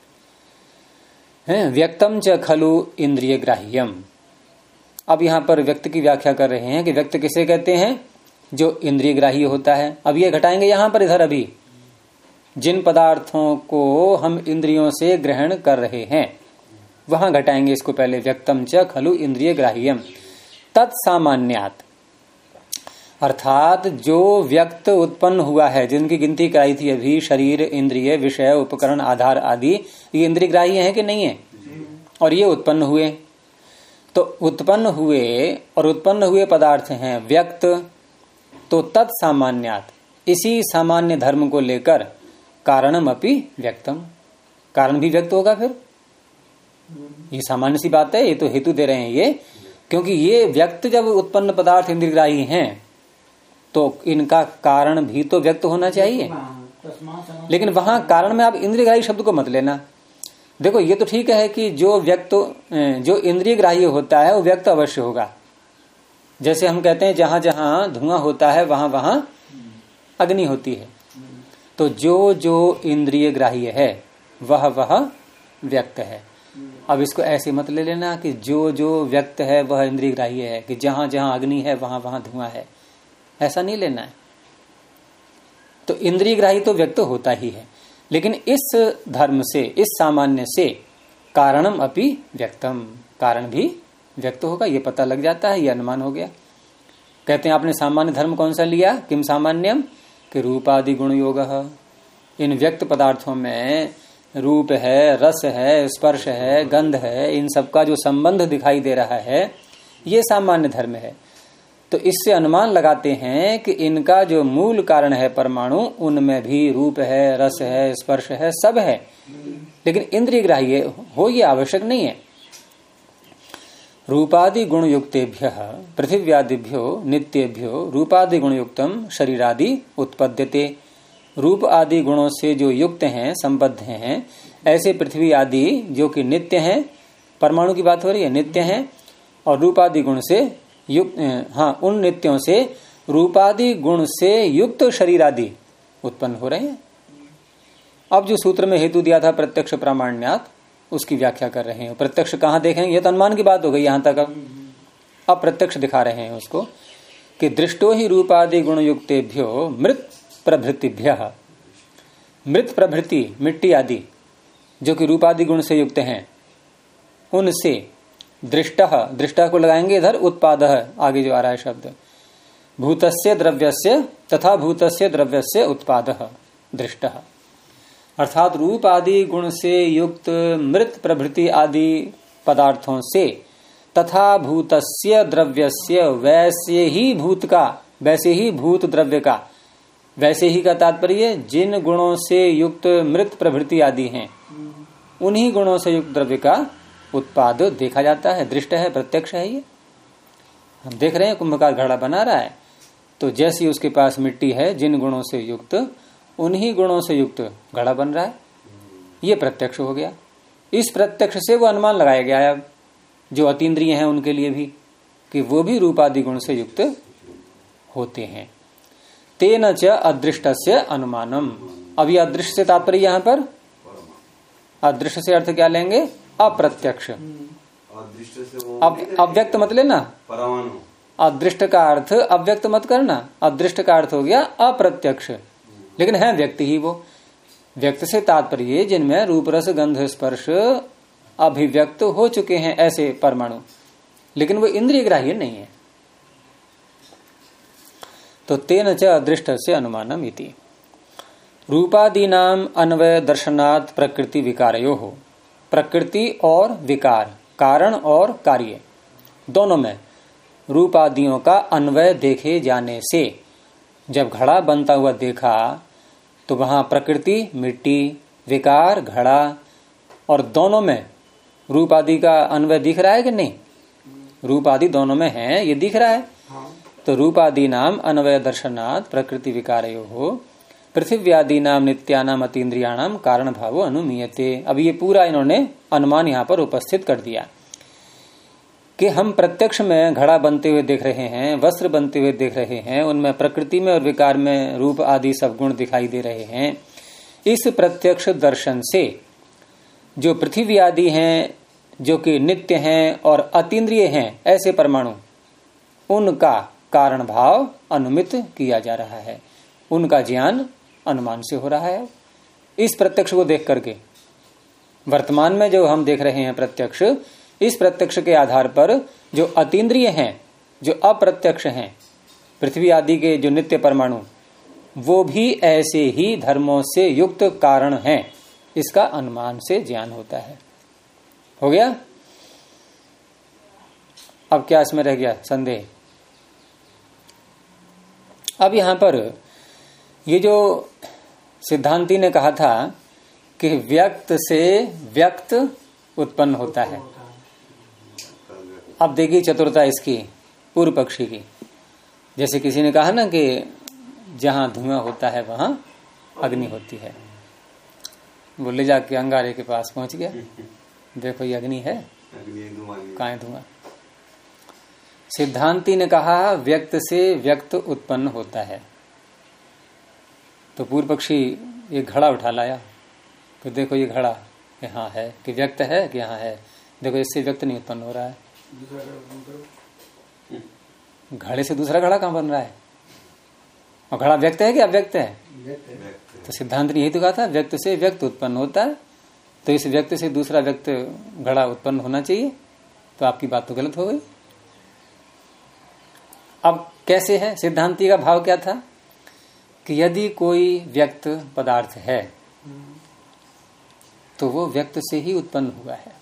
व्यक्तम च खलु इंद्रिय ग्राह्यम। अब यहां पर व्यक्त की व्याख्या कर रहे हैं कि व्यक्त किसे कहते हैं? जो इंद्रिय ग्राह्य होता है। अब ये घटाएंगे यहां पर, इधर अभी जिन पदार्थों को हम इंद्रियों से ग्रहण कर रहे हैं वहां घटाएंगे इसको पहले। व्यक्तम च खलु इंद्रिय ग्राह्यम तत्सामान्यात, अर्थात जो व्यक्त उत्पन्न हुआ है, जिनकी गिनती कराई थी अभी, शरीर, इंद्रिय, विषय, उपकरण, आधार आदि, ये इंद्रिय ग्राह्य है कि नहीं है? और ये उत्पन्न हुए तो उत्पन्न हुए पदार्थ हैं व्यक्त, तो तत्सामान्यात्, इसी सामान्य धर्म को लेकर कारणम अपि व्यक्तम, कारण भी व्यक्त होगा। फिर ये सामान्य सी बात है, ये तो हेतु दे रहे हैं ये, क्योंकि ये व्यक्त जब उत्पन्न पदार्थ इंद्रियग्राही हैं तो इनका कारण भी तो व्यक्त होना चाहिए। लेकिन वहां कारण में आप इंद्रियग्राही शब्द को मत लेना। देखो ये तो ठीक है कि जो इंद्रिय ग्राह्य होता है वो व्यक्त अवश्य होगा। जैसे हम कहते हैं जहां जहां धुआं होता है वहां वहां अग्नि होती है, तो जो इंद्रिय ग्राह्य है वह व्यक्त है। अब इसको ऐसे मत ले लेना कि जो व्यक्त है वह इंद्रिय ग्राह्य है, कि जहां जहां अग्नि है वहां वहां धुआं है, ऐसा नहीं लेना है। तो इंद्रिय ग्राह्य तो व्यक्त होता ही है, लेकिन इस धर्म से, इस सामान्य से कारणम अपि व्यक्तम, कारण भी व्यक्त होगा, ये पता लग जाता है, ये अनुमान हो गया। कहते हैं आपने सामान्य धर्म कौन सा लिया, किम सामान्यम, कि रूपादि गुण योग। इन व्यक्त पदार्थों में रूप है, रस है, स्पर्श है, गंध है, इन सबका जो संबंध दिखाई दे रहा है ये सामान्य धर्म है। तो इससे अनुमान लगाते हैं कि इनका जो मूल कारण है परमाणु, उनमें भी रूप है, रस है, स्पर्श है, सब है, लेकिन इंद्रिय ग्राह्य हो ये आवश्यक नहीं है। रूपादि गुण युक्तेभ्य पृथिव्यादिभ्यो नित्येभ्यो रूपादि गुण युक्तम शरीरादि उत्पद्यते। रूप आदि गुणों से जो युक्त हैं, संबद्ध हैं, ऐसे पृथ्वी आदि जो कि नित्य हैं, परमाणु की बात हो रही है, नित्य हैं, और रूपादि गुण से युक्त, उन नित्यों से रूपादि गुण से युक्त शरीर आदि उत्पन्न हो रहे हैं। अब जो सूत्र में हेतु दिया था प्रत्यक्ष प्रामाण्यात, उसकी व्याख्या कर रहे हैं। प्रत्यक्ष कहाँ देखेंगे, ये तो अनुमान की बात हो गई यहां तक। अब प्रत्यक्ष दिखा रहे हैं उसको कि दृष्टो ही रूपादि गुण युक्तेभ्यो मृत प्रभृतिभ्य, मृत प्रभृति मिट्टी आदि जो कि रूपादि गुण से युक्त हैं, उनसे दृष्टा को लगाएंगे इधर उत्पादः, आगे जो आ रहा है शब्द, भूतस्य द्रव्यस्य तथा भूतस्य द्रव्यस्य उत्पादः दृष्टः, अर्थात रूप आदि गुण से युक्त मृत प्रभृति आदि पदार्थों से तथा भूतस्य द्रव्यस्य, वैसे ही भूत का, वैसे ही भूत द्रव्य का, वैसे ही का तात्पर्य जिन गुणों से युक्त मृत प्रभृति आदि हैं उन्हीं गुणों से युक्त द्रव्य का उत्पाद देखा जाता है। दृष्ट है, प्रत्यक्ष है। ये हम देख रहे हैं कुंभकार घड़ा बना रहा है, तो जैसी उसके पास मिट्टी है जिन गुणों से युक्त, उन्हीं गुणों से युक्त घड़ा बन रहा है, ये प्रत्यक्ष हो गया। इस प्रत्यक्ष से वो अनुमान लगाया गया है अब जो अतीन्द्रिय हैं उनके लिए भी, कि वो भी रूपादि गुण से युक्त होते हैं। तेन च अदृष्टस्य अनुमानम। अब ये अदृश्य से तात्पर्य यहाँ पर, अदृश्य से अर्थ क्या लेंगे, अप्रत्यक्ष। अव्यक्त मत लेना, अदृष्ट का अर्थ अव्यक्त मत करना। अदृष्ट का अर्थ हो गया अप्रत्यक्ष, लेकिन है व्यक्त ही वो। व्यक्त से तात्पर्य जिनमें रूप रस गंध स्पर्श अभिव्यक्त हो चुके हैं ऐसे परमाणु, लेकिन वो इंद्रिय ग्राह्य नहीं है। तो तेन च अदृष्ट से अनुमानम इति। रूपादीनाम अन्वय दर्शनात् प्रकृति विकारयो हो। प्रकृति और विकार, कारण और कार्य, दोनों में रूपादियों का अन्वय देखे जाने से, जब घड़ा बनता हुआ देखा तो वहां प्रकृति मिट्टी, विकार घड़ा, और दोनों में रूप आदि का अन्वय दिख रहा है कि नहीं? रूप आदि दोनों में है, ये दिख रहा है। तो रूपादि नाम अन्वय दर्शनात् प्रकृति विकारयो हो पृथिव्यादि नाम नित्यानाम अतीन्द्रियाणाम कारण भावो अनुमीयते। अब ये पूरा इन्होंने अनुमान यहाँ पर उपस्थित कर दिया कि हम प्रत्यक्ष में घड़ा बनते हुए देख रहे हैं, वस्त्र बनते हुए देख रहे हैं, उनमें प्रकृति में और विकार में रूप आदि सब गुण दिखाई दे रहे हैं। इस प्रत्यक्ष दर्शन से जो पृथ्वी आदि हैं, जो कि नित्य हैं और अतीन्द्रिय हैं ऐसे परमाणु, उनका कारण भाव अनुमित किया जा रहा है, उनका ज्ञान अनुमान से हो रहा है। इस प्रत्यक्ष को देख करके वर्तमान में जो हम देख रहे हैं प्रत्यक्ष, इस प्रत्यक्ष के आधार पर जो अतीन्द्रिय हैं, जो अप्रत्यक्ष हैं, पृथ्वी आदि के जो नित्य परमाणु, वो भी ऐसे ही धर्मों से युक्त कारण हैं, इसका अनुमान से ज्ञान होता है। हो गया। अब क्या इसमें रह गया संदेह? अब यहां पर ये जो सिद्धांती ने कहा था कि व्यक्त से व्यक्त उत्पन्न होता है, अब देखिए चतुरता इसकी पूर्व पक्षी की। जैसे किसी ने कहा ना कि जहां धुआं होता है वहां अग्नि होती है, वो ले जाके अंगारे के पास पहुंच गया, देखो ये अग्नि है, कहाँ है धुआं। सिद्धांती ने कहा व्यक्त से व्यक्त उत्पन्न होता है, तो पूर्व पक्षी ये घड़ा उठा लाया कि देखो ये घड़ा यहाँ है, कि व्यक्त है कि यहाँ है, देखो इससे व्यक्त नहीं उत्पन्न हो रहा है। घड़े से दूसरा घड़ा कहाँ बन रहा है? और घड़ा व्यक्त है कि अव्यक्त है? तो सिद्धांत ने यही तो कहा था व्यक्त से व्यक्त उत्पन्न होता है, तो इस व्यक्त से दूसरा व्यक्त घड़ा उत्पन्न होना चाहिए, तो आपकी बात तो गलत हो गई। अब कैसे है? सिद्धांती का भाव क्या था कि यदि कोई व्यक्त पदार्थ है तो वो व्यक्त से ही उत्पन्न हुआ है।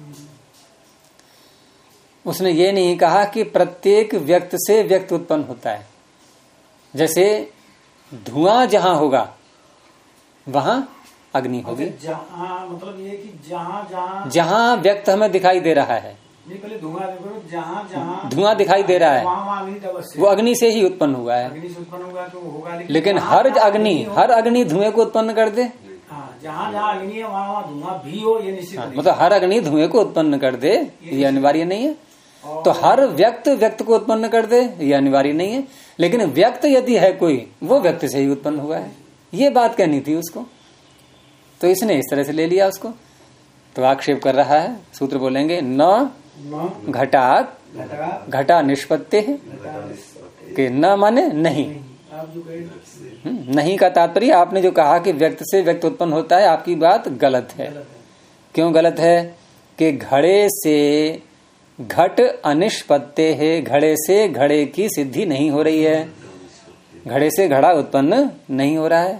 उसने ये नहीं कहा कि प्रत्येक व्यक्त से व्यक्त उत्पन्न होता है। जैसे धुआं जहां होगा वहां अग्नि होगी, मतलब ये कि जहां जहां व्यक्त हमें दिखाई दे रहा है, पहले जहां धुआं दिखाई दे रहा है वो अग्नि से ही उत्पन्न हुआ है। अग्नि से उत्पन्न हुआ तो होगा, लेकिन हर अग्नि धुएं को उत्पन्न कर दे, जहां अग्नि है वहां धुआं भी हो, ये निश्चित नहीं। मतलब हर अग्नि धुएं को उत्पन्न कर दे ये अनिवार्य नहीं है। तो हर व्यक्त को उत्पन्न कर दे ये अनिवार्य नहीं है, लेकिन व्यक्त यदि है कोई वो व्यक्त से ही उत्पन्न हुआ है, ये बात कहनी थी उसको। तो इसने इस तरह से ले लिया उसको, तो आक्षेप कर रहा है। सूत्र बोलेंगे न घटात घटा निष्पत्ति है कि न माने नहीं। नहीं का तात्पर्य आपने जो कहा कि व्यक्त से व्यक्त उत्पन्न होता है, आपकी बात गलत है। क्यों गलत है? कि घड़े से घट अनिष्पत्ति है, घड़े से घड़े की सिद्धि नहीं हो रही है, घड़े से घड़ा उत्पन्न नहीं हो रहा है।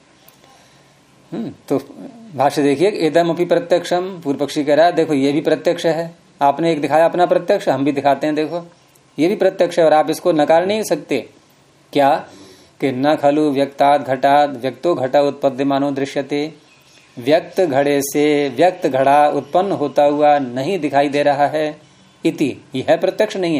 तो भाष्य देखिए, इदम अपि प्रत्यक्षम, पूर्व पक्षी कह रहा है देखो ये भी प्रत्यक्ष है, आपने एक दिखाया अपना प्रत्यक्ष, हम भी दिखाते हैं देखो ये भी प्रत्यक्ष है और आप इसको नकार नहीं सकते। क्या कि न खलु व्यक्तात् घटात् व्यक्तो घटा उत्पद्यमानो दृश्यते, व्यक्त घड़े से व्यक्त घड़ा उत्पन्न होता हुआ नहीं दिखाई दे रहा है। इति यह प्रत्यक्ष नहीं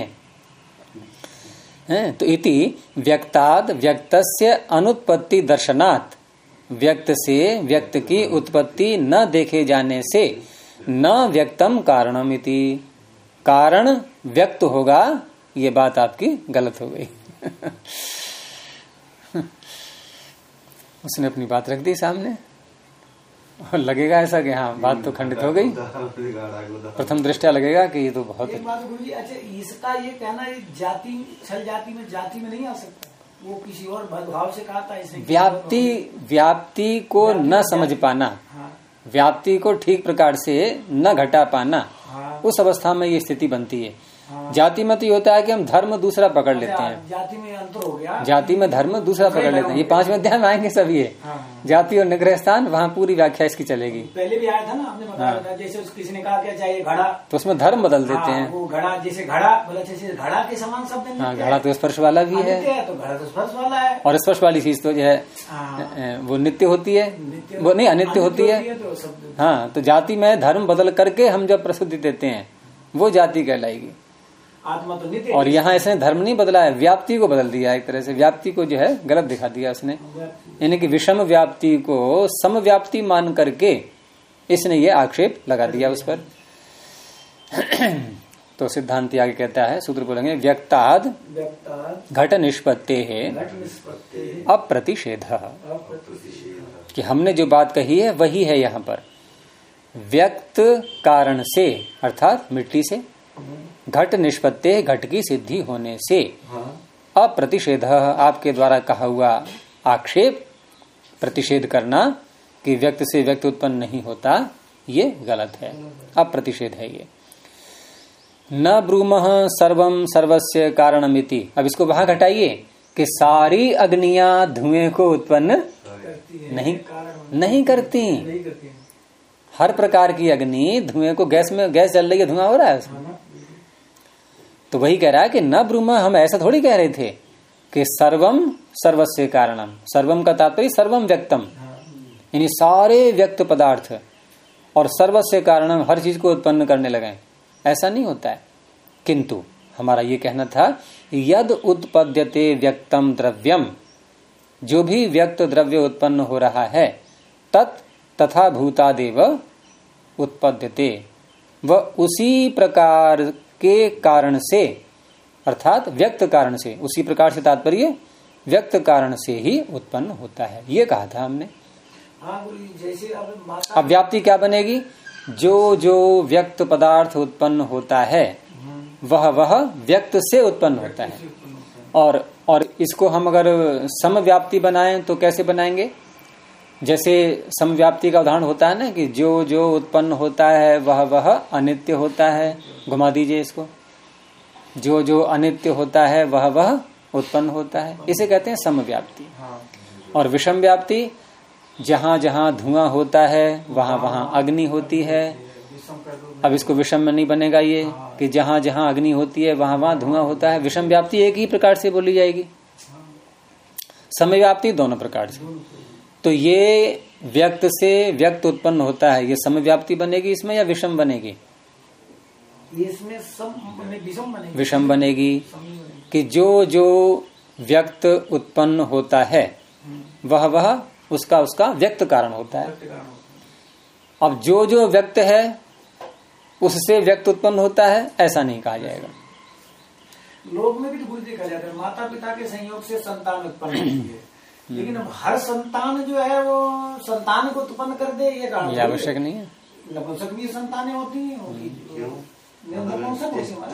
है, तो इति व्यक्ताद् व्यक्तस्य अनुत्पत्ति दर्शनात्, व्यक्त से व्यक्त की उत्पत्ति न देखे जाने से न व्यक्तम कारणम इति, कारण व्यक्त होगा, ये बात आपकी गलत हो गई। उसने अपनी बात रख दी सामने और लगेगा ऐसा कि हाँ बात तो खंडित हो गई। प्रथम दृष्टया लगेगा कि ये तो बहुत एक बात गुरुजी, अच्छा इसका ये कहना है जाति छल जाति में नहीं आ सकता, वो किसी और भाव से कहा था इसे। व्याप्ति को न समझ पाना, व्याप्ति को ठीक प्रकार से न घटा पाना, उस अवस्था में ये स्थिति बनती है। जाति में तो ये होता है कि हम धर्म दूसरा पकड़ लेते हैं, जाति में अंतर हो गया, जाति में धर्म दूसरा पकड़ लेते हैं। ये 5वें अध्याय में आएंगे सब ये जाति और निग्रह स्थान, वहाँ पूरी व्याख्या इसकी चलेगी। पहले भी आया था ना, आपने बताया था, जैसे किसी ने कहा क्या चाहिए घड़ा, तो उसमें धर्म बदल देते हैं। वो घड़ा जैसे घड़ा बोला, जैसे घड़ा के समान शब्द। हाँ, घड़ा तो स्पर्श वाला भी है, तो घड़ा तो स्पर्श वाला है, और स्पर्श वाली चीज तो जो है वो नित्य होती है, वो नहीं अनित्य होती है। हाँ, तो जाति में धर्म बदल करके हम जब प्रसिद्धि देते हैं वो जाति कहलाएगी। आत्मा तो नित्य, और यहाँ इसने धर्म नहीं बदला है, व्याप्ति को बदल दिया, एक तरह से व्याप्ति को जो है गलत दिखा दिया उसने, यानी कि विषम व्याप्ति को सम व्याप्ति मान करके इसने ये आक्षेप लगा दिया उस पर। तो सिद्धांति आगे कहता है, सूत्र बोलेंगे व्यक्ताद घट निष्पत्ति है अप्रतिषेध, कि हमने जो बात कही है वही है यहाँ पर। व्यक्त कारण से अर्थात मिट्टी से, घट निष्पत्ति घट की सिद्धि होने से, अप्रतिषेध आपके द्वारा कहा हुआ आक्षेप, प्रतिषेध करना कि व्यक्त से व्यक्त उत्पन्न नहीं होता, ये गलत है, अप्रतिषेध है ये। न ब्रूमः सर्वम सर्वस्य कारणमिति, अब इसको वहां घटाइए कि सारी अग्नियां धुएं को उत्पन्न नहीं करती। हर प्रकार की अग्नि धुएं को, गैस में गैस जल रही है, धुआं हो रहा है उसमें, तो वही कह रहा है कि न ब्रूम, हम ऐसा थोड़ी कह रहे थे कि सर्वम सर्वस्य कारणम। सर्वम का तात्पर्य सर्वम व्यक्तम, यानी सारे व्यक्त पदार्थ, और सर्वस्य कारणम हर चीज को उत्पन्न करने लगे, ऐसा नहीं होता है। किंतु हमारा ये कहना था यद उत्पद्यते व्यक्तम द्रव्यम, जो भी व्यक्त द्रव्य उत्पन्न हो रहा है, तत् तथा भूतादेव उत्पद्यते, वह उसी प्रकार के कारण से, अर्थात व्यक्त कारण से, उसी प्रकार से तात्पर्य व्यक्त कारण से ही उत्पन्न होता है, ये कहा था हमने। जैसे अब व्याप्ति क्या बनेगी? जो जो व्यक्त पदार्थ उत्पन्न होता है वह व्यक्त से उत्पन्न होता है। और इसको हम अगर समव्याप्ति बनाएं तो कैसे बनाएंगे? जैसे समव्याप्ति का उदाहरण होता है ना कि जो जो उत्पन्न होता है वह अनित्य होता है। घुमा दीजिए इसको। जो जो अनित्य होता है वह उत्पन्न होता है, इसे कहते हैं समव्याप्ति। और विषम व्याप्ति, जहां जहां धुआं होता है वहां वहां अग्नि होती है। अब इसको विषम में नहीं बनेगा ये कि जहां जहां अग्नि होती है वहां वहां धुआं होता है। विषम व्याप्ति एक ही प्रकार से बोली जाएगी, समव्याप्ति दोनों प्रकार से। तो ये व्यक्त से व्यक्त उत्पन्न होता है, ये समव्याप्ति बनेगी इसमें या विषम बनेगी? इसमें विषम बनेगी कि जो जो व्यक्त उत्पन्न होता है वह उसका व्यक्त कारण होता है। अब जो जो व्यक्त है उससे व्यक्त उत्पन्न होता है, ऐसा नहीं कहा जाएगा। लोग में भी तो देखा जाता है, माता पिता के संयोग से संतान उत्पन्न होती है, लेकिन अब हर संतान जो है वो संतान को उत्पन्न कर दे, ये आवश्यक नहीं है। नपुंसक भी संतानें होती हैं। नपुंसक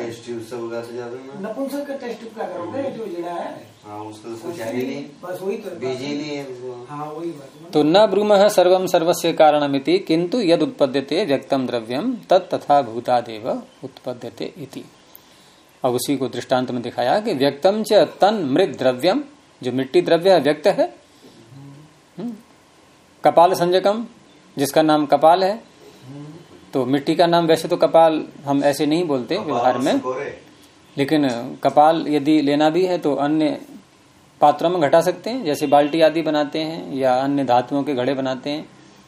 का टेस्ट क्या करोगे? जो जड़ा है बस वही तो वही बात। तो न ब्रूमः सर्वम सर्वस्य कारणमिति किंतु यद उत्पद्यते व्यक्तम द्रव्यम तत् तथा भूतादेव उत्पद्यते इति। अब उसी को दृष्टांत में दिखाया कि व्यक्तम च तन मृत द्रव्यम, जो मिट्टी द्रव्य है व्यक्त है। कपाल संजकम, जिसका नाम कपाल है, तो मिट्टी का नाम वैसे तो कपाल हम ऐसे नहीं बोलते व्यवहार में, लेकिन कपाल यदि लेना भी है तो अन्य पात्रों में घटा सकते हैं, जैसे बाल्टी आदि बनाते हैं या अन्य धातुओं के घड़े बनाते हैं,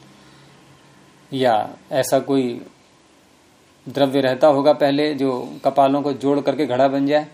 या ऐसा कोई द्रव्य रहता होगा पहले जो कपालों को जोड़ करके घड़ा बन जाए।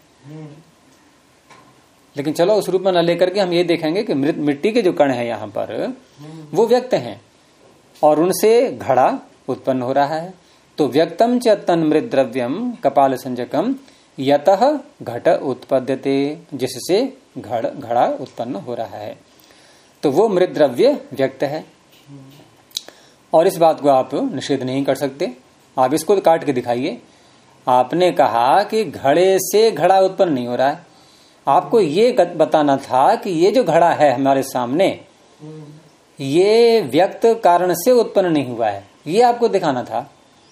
लेकिन चलो उस रूप में न लेकर के हम ये देखेंगे कि मिट्टी के जो कण है यहाँ पर वो व्यक्त हैं और उनसे घड़ा उत्पन्न हो रहा है। तो व्यक्तम च तन मृत द्रव्यम कपाल संजकम यतः घट उत्पद्यते, जिससे घड़ा उत्पन्न हो रहा है। तो वो मृत द्रव्य व्यक्त है और इस बात को आप निषेध नहीं कर सकते। आप इसको काट के दिखाइए। आपने कहा कि घड़े से घड़ा उत्पन्न नहीं हो रहा है, आपको ये बताना था कि ये जो घड़ा है हमारे सामने ये व्यक्त कारण से उत्पन्न नहीं हुआ है, ये आपको दिखाना था।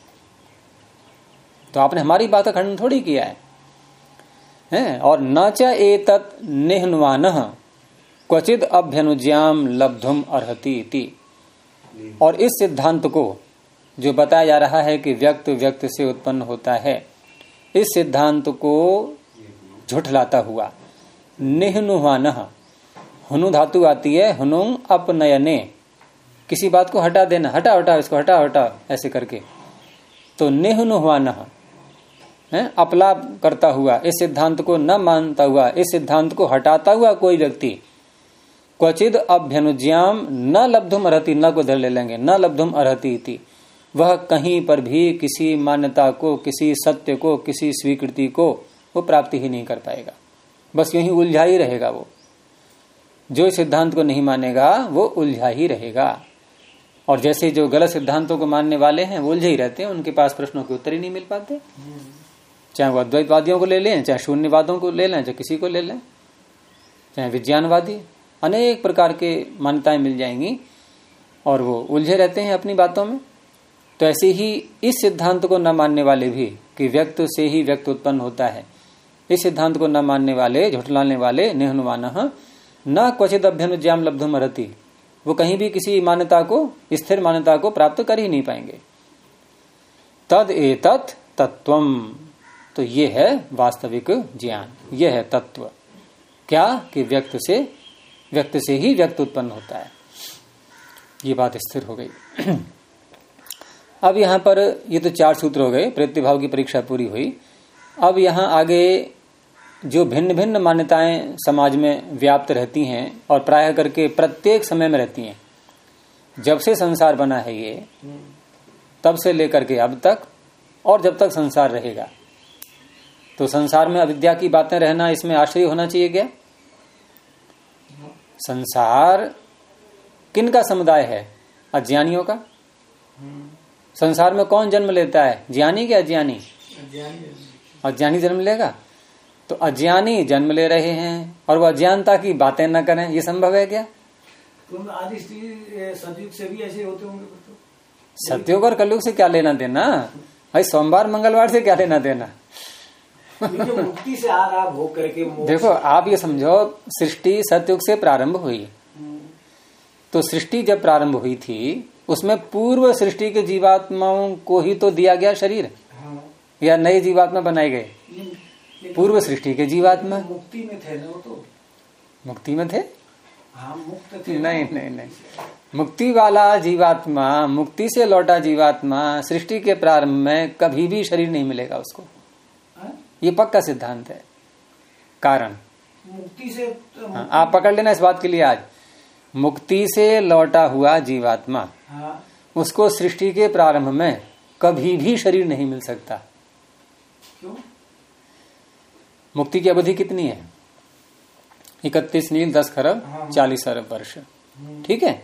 तो आपने हमारी बात का खंडन थोड़ी किया है। और न च एतत् निह्नवानः क्वचिद अभ्यनुज्याम लब्धुम अर्हति इति। और इस सिद्धांत को जो बताया जा रहा है कि व्यक्त व्यक्त से उत्पन्न होता है, इस सिद्धांत को झुठलाता हुआ निह्नुवानः, हुनु धातु आती है हुनुंग अपनयने, किसी बात को हटा देना, हटा हटा इसको हटा हटा ऐसे करके, तो निह्नुवानः अपलाप करता हुआ, इस सिद्धांत को न मानता हुआ, इस सिद्धांत को हटाता हुआ कोई व्यक्ति क्वचिद अभ्यनुज्याम न लब्धुम अर्हति, न को धर ले लेंगे, न लब्धुम अर्हति इति, वह कहीं पर भी किसी मान्यता को, किसी सत्य को, किसी स्वीकृति को वो प्राप्ति ही नहीं कर पाएगा, बस यूं ही उलझा ही रहेगा। वो जो इस सिद्धांत को नहीं मानेगा वो उलझा ही रहेगा। और जैसे जो गलत सिद्धांतों को मानने वाले हैं वो उलझे ही रहते हैं, उनके पास प्रश्नों के उत्तर ही नहीं मिल पाते। चाहे वो अद्वैतवादियों को ले लें, चाहे शून्यवादों को ले लें, चाहे किसी को ले लें, चाहे विज्ञानवादी, अनेक प्रकार के मान्यताएं मिल जाएंगी और वो उलझे रहते हैं अपनी बातों में। तो ऐसे ही इस सिद्धांत को न मानने वाले भी कि व्यक्त से ही व्यक्त उत्पन्न होता है, इस सिद्धांत को न मानने वाले, झुठलाने वाले निह्नुवानः न क्वचिद अभ्यनुज्याम लब्धुम अर्हति, वो कहीं भी किसी मान्यता को, स्थिर मान्यता को प्राप्त कर ही नहीं पाएंगे। तद एतत् तत्वम, तो ये है वास्तविक ज्ञान, ये है तत्व। क्या कि व्यक्त से ही व्यक्त उत्पन्न होता है। ये बात स्थिर हो गई। अब यहां पर ये तो 4 सूत्र हो गए, प्रतिभाव की परीक्षा पूरी हुई। अब यहां आगे जो भिन्न भिन्न मान्यताएं समाज में व्याप्त रहती हैं और प्राय करके प्रत्येक समय में रहती हैं, जब से संसार बना है ये, तब से लेकर के अब तक और जब तक संसार रहेगा, तो संसार में अविद्या की बातें रहना, इसमें आश्चर्य होना चाहिए क्या? संसार किन का समुदाय है? अज्ञानियों का। संसार में कौन जन्म लेता है, ज्ञानी क्या अज्ञानी? अज्ञानी जन्म लेगा। तो अज्ञानी जन्म ले रहे हैं और वह अज्ञानता की बातें न करें, ये संभव है क्या? आदि सतयुग से भी ऐसे होते होंगे। सतयुग और कलयुग से क्या लेना देना भाई? सोमवार मंगलवार से क्या लेना देना? मुक्ति से आ रहा भोग करके। देखो आप ये समझो, सृष्टि सतयुग से प्रारंभ हुई, तो सृष्टि जब प्रारंभ हुई थी उसमें पूर्व सृष्टि के जीवात्माओं को ही तो दिया गया शरीर। हाँ। या नए जीवात्मा बनाए गए? पूर्व सृष्टि के जीवात्मा मुक्ति में थे ना, वो तो मुक्ति में थे। हाँ, मुक्त थे। नहीं, मुक्ति वाला जीवात्मा, मुक्ति से लौटा जीवात्मा सृष्टि के प्रारंभ में कभी भी शरीर नहीं मिलेगा उसको। ये पक्का सिद्धांत है। कारण मुक्ति से हाँ, आप पकड़ लेना इस बात के लिए। आज मुक्ति से लौटा हुआ जीवात्मा, हाँ। उसको सृष्टि के प्रारंभ में कभी भी शरीर नहीं मिल सकता। क्यों? मुक्ति की अवधि कितनी है? 31 नील 10 खरब हाँ। 40 अरब वर्ष, ठीक है।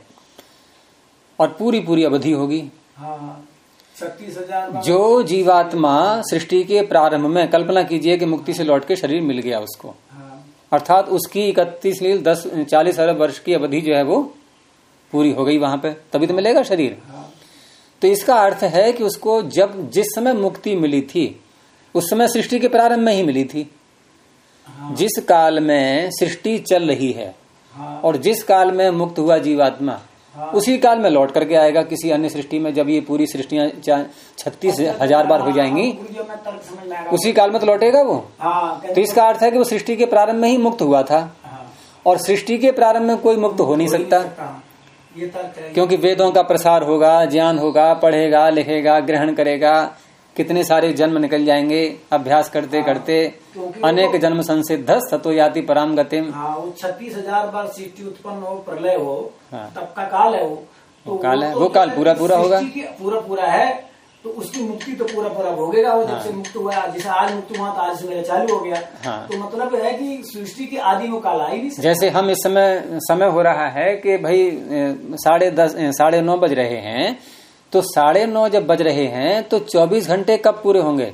और पूरी अवधि होगी। हाँ। 36,000 जो जीवात्मा सृष्टि के प्रारंभ में, कल्पना कीजिए कि मुक्ति से लौट के शरीर मिल गया उसको, हाँ। अर्थात उसकी 31 नील 40 अरब वर्ष की अवधि जो है वो पूरी हो गई वहां पे, तभी तो मिलेगा शरीर। हाँ। तो इसका अर्थ है कि उसको जब जिस समय मुक्ति मिली थी उस समय सृष्टि के प्रारंभ में ही मिली थी। हाँ। जिस काल में सृष्टि चल रही है, हाँ। और जिस काल में मुक्त हुआ जीवात्मा, हाँ। उसी काल में लौट करके आएगा किसी अन्य सृष्टि में। जब ये पूरी सृष्टियां 36,000 बार हो जाएंगी, उसी काल में तो लौटेगा वो। तो इसका अर्थ है कि वो सृष्टि के प्रारंभ में ही मुक्त हुआ था, और सृष्टि के प्रारंभ में कोई मुक्त हो नहीं सकता, क्योंकि वेदों का प्रसार होगा, ज्ञान होगा, पढ़ेगा, लिखेगा, ग्रहण करेगा, कितने सारे जन्म निकल जाएंगे अभ्यास करते करते। अनेक जन्म संसिद्ध सतो याति पराम गतिम। 36,000 बार सृष्टि उत्पन्न हो, प्रलय हो, हाँ। तब का काल है वो। तो काल है, वो काल पूरा होगा, पूरा है। तो उसकी मुक्ति तो पूरा भोगेगा वो। जब से मुक्त हुआ, जैसे आज मुक्त हुआ तो आज से मेरा चालू हो गया। हाँ। तो मतलब है कि सृष्टि के आदि में काल आ ही नहीं सकता। जैसे हम इस समय हो रहा है कि भाई 9:30 बज रहे हैं, तो 9:30 जब बज रहे हैं तो 24 घंटे कब पूरे होंगे?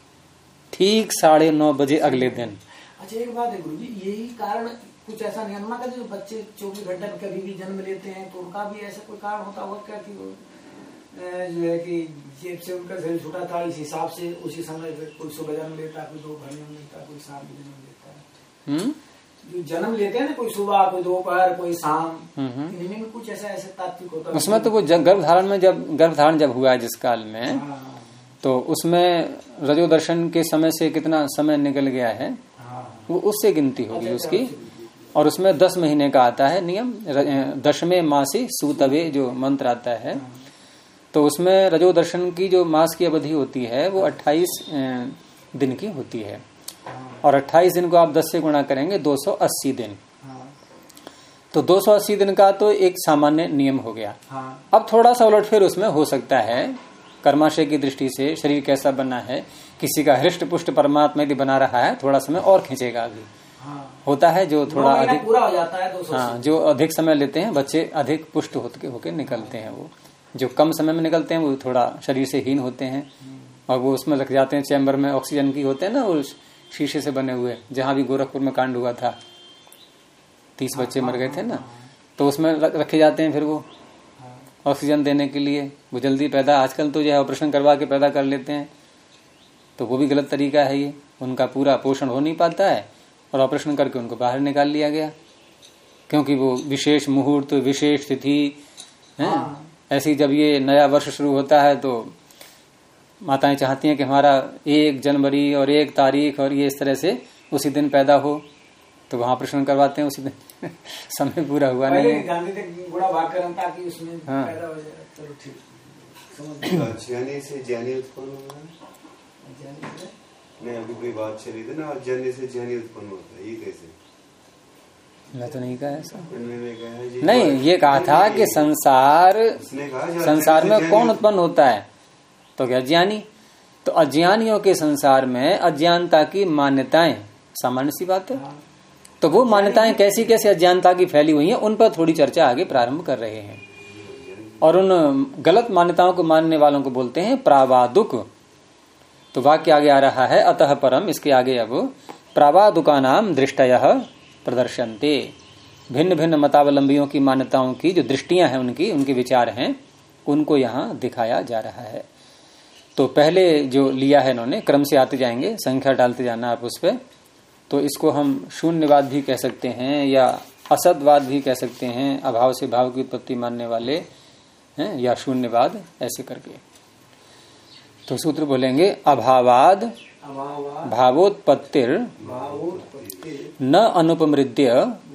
ठीक 9:30 बजे अगले दिन। अच्छा, एक बात है गुरुजी, यही कारण कुछ ऐसा नहीं होना था जो बच्चे 24 घंटे में कभी भी जन्म लेते हैं, तो उनका भी ऐसा कोई कारण होता होगा क्या कि जो है कि जेब से उनका शरीर छूटा था, इस हिसाब से उसी समय कोई सुबह जन्म लेता, कोई दोपहर जन्म लेता, कोई शाम में जन्म लेता है। जो जन्म लेते हैं ना, कोई सुबह, कोई दोपहर, कोई शाम, इनमें कुछ ऐसा तात्विक होता है उसमें। तो वो गर्भधारण जब हुआ है जिस काल में, तो उसमें रजोदर्शन के समय से कितना समय निकल गया है, वो उससे गिनती होगी उसकी। और उसमें 10 महीने का आता है नियम, 10वें मासी सूतवे जो मंत्र आता है, तो उसमें रजोदर्शन की जो मास की अवधि होती है वो 28 दिन की होती है, और 28 दिन को आप 10 से गुणा करेंगे 280 दिन। तो 280 दिन का तो एक सामान्य नियम हो गया। अब थोड़ा सा उलटफेर उसमें हो सकता है, कर्माशय की दृष्टि से शरीर कैसा बना है, किसी का हृष्ट पुष्ट परमात्मा यदि बना रहा है, थोड़ा समय और खींचेगा अभी। होता है जो थोड़ा अधिक पूरा हो जाता है 280। हाँ, जो अधिक समय लेते हैं बच्चे अधिक पुष्ट होके निकलते हैं। वो जो कम समय में निकलते हैं वो थोड़ा शरीर से हीन होते हैं, और वो उसमें रख जाते हैं चैम्बर में, ऑक्सीजन की होते हैं ना, वो शीशे से बने हुए, जहां भी गोरखपुर में कांड हुआ था, 30 बच्चे मर गए थे ना, तो उसमें रखे जाते हैं फिर वो ऑक्सीजन देने के लिए। वो जल्दी पैदा, आजकल तो जो है ऑपरेशन करवा के पैदा कर लेते हैं, तो वो भी गलत तरीका है ये। उनका पूरा पोषण हो नहीं पाता है, और ऑपरेशन करके उनको बाहर निकाल लिया गया, क्योंकि वो विशेष मुहूर्त, विशेष तिथि है। ऐसी जब ये नया वर्ष शुरू होता है तो माताएं चाहती हैं कि हमारा 1 जनवरी और 1 तारीख और ये इस तरह से उसी दिन पैदा हो, तो वहां प्रश्न करवाते हैं उसी दिन समय पूरा हुआ नहीं है। बड़ा भागकरण था कि उसमें पैदा हो जाए। चलो ठीक। ज्ञानी से ज्ञानी उत्पन्न होगा नहीं, अभी कोई बात चली थी ना, ज्ञानी से ज्ञानी उत्पन्न होता है, ये कैसे? मैं तो नहीं कहा ऐसा। कहा नहीं, ये कहा था कि संसार में कौन उत्पन्न होता है, तो क्या अज्ञानी। तो अज्ञानियों के संसार में अज्ञानता की मान्यताएं सामान्य सी बात है। तो वो मान्यताएं कैसी कैसी अज्ञानता की फैली हुई हैं, उन पर थोड़ी चर्चा आगे प्रारंभ कर रहे हैं। और उन गलत मान्यताओं को मानने वालों को बोलते हैं प्रावादुक। तो वाक्य आगे आ रहा है अतः परम, इसके आगे अब प्रावादुका नाम दृष्टयः प्रदर्शनते। भिन्न भिन्न मतावलंबियों की मान्यताओं की जो दृष्टियां हैं, उनके विचार हैं, उनको यहाँ दिखाया जा रहा है। तो पहले जो लिया है इन्होंने, क्रम से आते जाएंगे, संख्या डालते जाना आप उस पर। तो इसको हम शून्यवाद भी कह सकते हैं या असतवाद भी कह सकते हैं, अभाव से भाव की उत्पत्ति मानने वाले हैं, या शून्यवाद, ऐसे करके। तो सूत्र बोलेंगे अभावाद भावोत्पत्तिर न अनुपमृद्य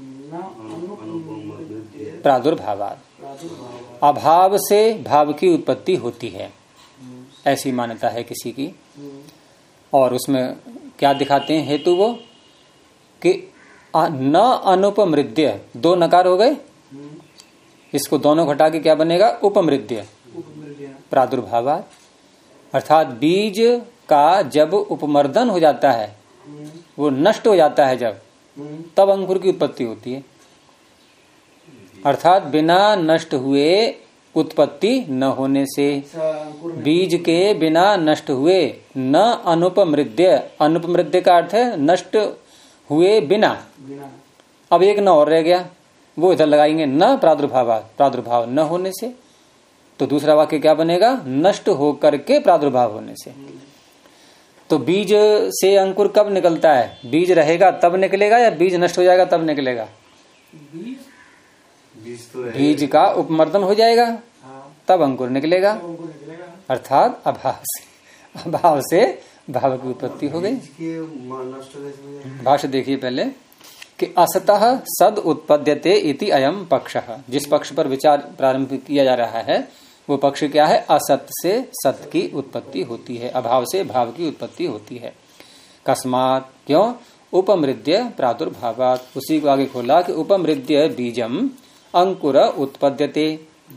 प्रादुर्भावाद। अभाव से भाव की उत्पत्ति होती है, ऐसी मान्यता है किसी की। और उसमें क्या दिखाते हैं हेतु वो कि न अनुपमृद्य, 2 नकार हो गए, इसको दोनों घटा के क्या बनेगा? उपमृद्य प्रादुर्भावाद। अर्थात बीज का जब उपमर्दन हो जाता है, वो नष्ट हो जाता है जब, तब अंकुर की उत्पत्ति होती है। अर्थात बिना नष्ट हुए उत्पत्ति न होने से, बीज के बिना नष्ट हुए, न अनुपमृद्य। अनुपमृद्य का अर्थ है नष्ट हुए बिना। अब एक न और रह गया, वो इधर लगाएंगे न प्रादुर्भावात, प्रादुर्भाव न होने से। तो दूसरा वाक्य क्या बनेगा? नष्ट होकर के प्रादुर्भाव होने से। तो बीज से अंकुर कब निकलता है? बीज रहेगा तब निकलेगा या बीज नष्ट हो जाएगा तब निकलेगा? बीज का उपमर्दन हो जाएगा तब अंकुर निकलेगा। अर्थात अभाव से भाव की उत्पत्ति हो गई। भाष्य देखिए पहले कि असतः सद उत्पद्यते इति अयम पक्षः। जिस पक्ष पर विचार प्रारंभ किया जा रहा है वो पक्ष क्या है? असत से सत की उत्पत्ति होती है, अभाव से भाव की उत्पत्ति होती है। कस्मात, क्यों? उपमृद्य प्रादुर्भावात। उसी को आगे खोला कि उपमृद्य बीजम अंकुर उत्पद्यते।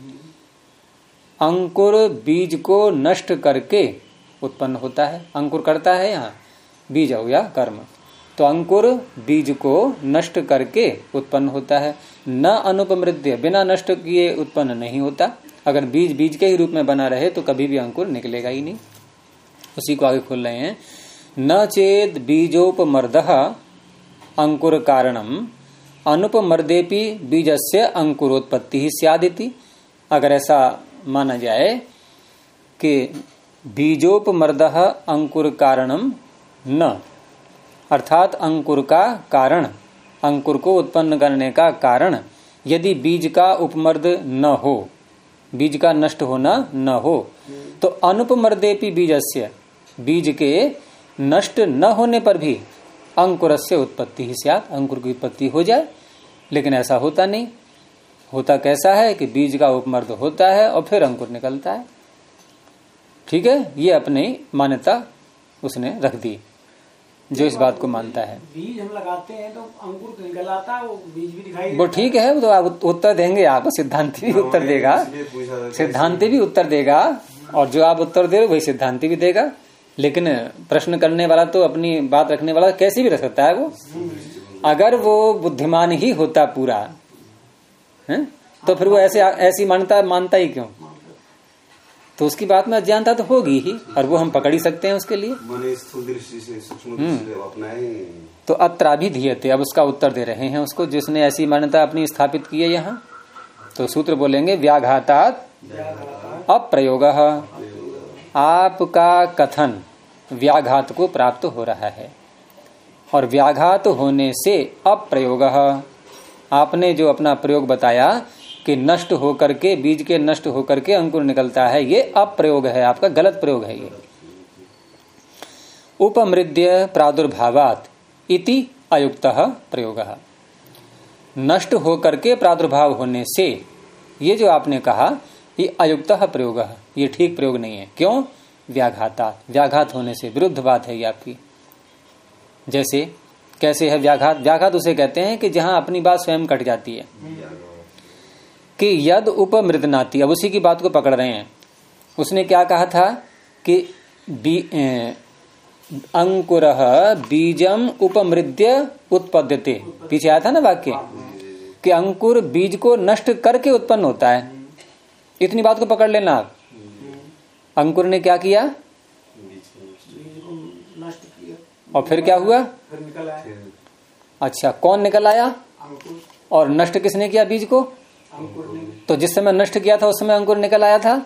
अंकुर बीज को नष्ट करके उत्पन्न होता है। अंकुर करता है यहाँ बीज हो या कर्म, तो अंकुर बीज को नष्ट करके उत्पन्न होता है। न अनुपमृद्य, बिना नष्ट किए उत्पन्न नहीं होता। अगर बीज बीज के ही रूप में बना रहे तो कभी भी अंकुर निकलेगा ही नहीं। उसी को आगे खोल रहे हैं, न चेद बीजोपमर्दः अंकुर कारणम अनुपमर्देपि बीजस्य अंकुरोत्पत्ति ही स्यादिति। अगर ऐसा माना जाए कि बीजोपमर्दः अंकुर कारणम न, अर्थात अंकुर का कारण, अंकुर को उत्पन्न करने का कारण यदि बीज का उपमर्द न हो, बीज का नष्ट होना न हो, तो अनुपमर्देपि बीजस्य, बीज के नष्ट न होने पर भी अंकुरस्य उत्पत्ति ही स्यात्, अंकुर की उत्पत्ति हो जाए। लेकिन ऐसा होता नहीं। होता कैसा है कि बीज का उपमर्द होता है और फिर अंकुर निकलता है। ठीक है, ये अपनी मान्यता उसने रख दी जो इस बात को मानता है। बीज हम लगाते हैं तो अंकुर तो निकल आता है, वो बीज भी दिखाई वो ठीक है, वो तो आप उत्तर देंगे, आपको सिद्धांति भी उत्तर देगा, सिद्धांति भी उत्तर देगा, और जो आप उत्तर दे रहे वही सिद्धांति भी देगा। लेकिन प्रश्न करने वाला तो अपनी बात रखने वाला कैसे भी रख सकता है। वो अगर वो बुद्धिमान ही होता पूरा है तो फिर वो ऐसी मानता ही क्यों? तो उसकी बात में अज्ञानता तो होगी ही, और वो हम पकड़ ही सकते हैं उसके लिए। तो अत्राभिधीयते, अब उसका उत्तर दे रहे हैं उसको, जिसने ऐसी मान्यता अपनी स्थापित की है यहाँ। तो सूत्र बोलेंगे व्याघातात् अप्रयोगः। आपका कथन व्याघात को प्राप्त हो रहा है, और व्याघात होने से अप्रयोगः, आपने जो अपना प्रयोग बताया कि नष्ट होकर के, बीज के नष्ट होकर के अंकुर निकलता है, ये अप्रयोग है, आपका गलत प्रयोग है। उपमृद्य प्रादुर्भावात् इति अयुक्तः प्रयोगः। नष्ट होकर के प्रादुर्भाव होने से ये जो आपने कहा ये अयुक्तः प्रयोगः, ये ठीक प्रयोग नहीं है। क्यों? व्याघाता, व्याघात होने से, विरुद्ध बात है ये आपकी। जैसे कैसे है व्याघात? व्याघात उसे कहते हैं कि जहां अपनी बात स्वयं कट जाती है। कि यद उपमृदनाति, अब उसी की बात को पकड़ रहे हैं। उसने क्या कहा था कि अंकुरः बीजम उपमृद्य उत्पद्यते, पीछे आया था ना वाक्य कि अंकुर बीज को नष्ट करके उत्पन्न होता है। इतनी बात को पकड़ लेना आप। अंकुर ने क्या किया? नष्ट किया। और फिर क्या हुआ? फिर निकल आया। अच्छा, कौन निकल आया? अंकुर। और नष्ट किसने किया बीज को? अंकुर ने। तो जिस समय नष्ट किया था उस समय अंकुर निकल आया था।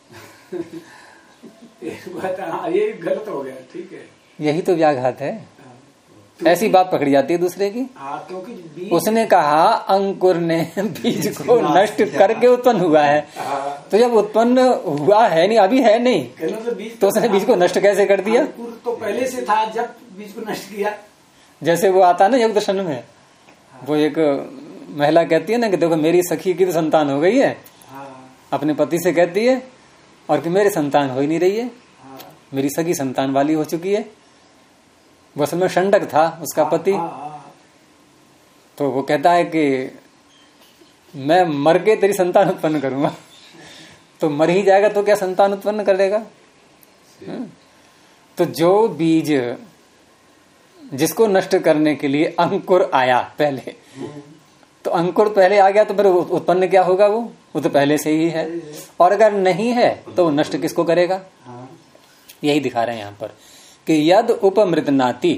ये गलत हो गया, ठीक है। यही तो व्याघात है। ऐसी बात पकड़ी जाती है दूसरे की। क्योंकि उसने कहा अंकुर ने बीज को नष्ट करके उत्पन्न हुआ है। तो जब उत्पन्न हुआ है नहीं, अभी है नहीं, तो उसने बीज को नष्ट कैसे कर दिया? अंकुर तो पहले से था जब बीज को नष्ट किया। जैसे वो आता ना योग दर्शन में, वो एक महिला कहती है ना कि देखो मेरी सखी की तो संतान हो गई है, अपने पति से कहती है, और कि मेरी संतान हो ही नहीं रही है, मेरी सखी संतान वाली हो चुकी है। वो समय शंडक था उसका पति। तो वो कहता है कि मैं मर के तेरी संतान उत्पन्न करूंगा। तो मर ही जाएगा तो क्या संतान उत्पन्न करेगा? तो जो बीज जिसको नष्ट करने के लिए अंकुर आया पहले, तो अंकुर पहले आ गया तो फिर उत्पन्न क्या होगा? वो तो पहले से ही है। और अगर नहीं है तो वो नष्ट किसको करेगा? यही दिखा रहे हैं यहां पर कि यद उपमृदनाति,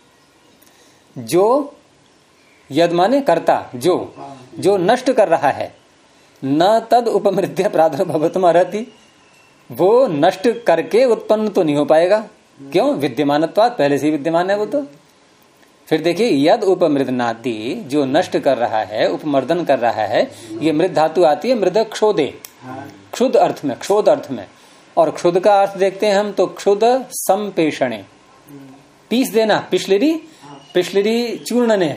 जो यद माने कर्ता, जो नष्ट कर रहा है, न तद उपमृद्य प्रादुर्भवतुम अर्हति, वो नष्ट करके उत्पन्न तो नहीं हो पाएगा। क्यों? विद्यमानत्वात्, पहले से ही विद्यमान है वो तो। फिर देखिए यद उपमृदनाति, जो नष्ट कर रहा है, उपमर्दन कर रहा है, ये मृद धातु आती है मृद क्षोदे, क्षुद अर्थ में, क्षोद अर्थ में। और क्षुद का अर्थ देखते हैं हम तो क्षुद संपेषणे, पीस देना, पिछलिरी चूर्णने,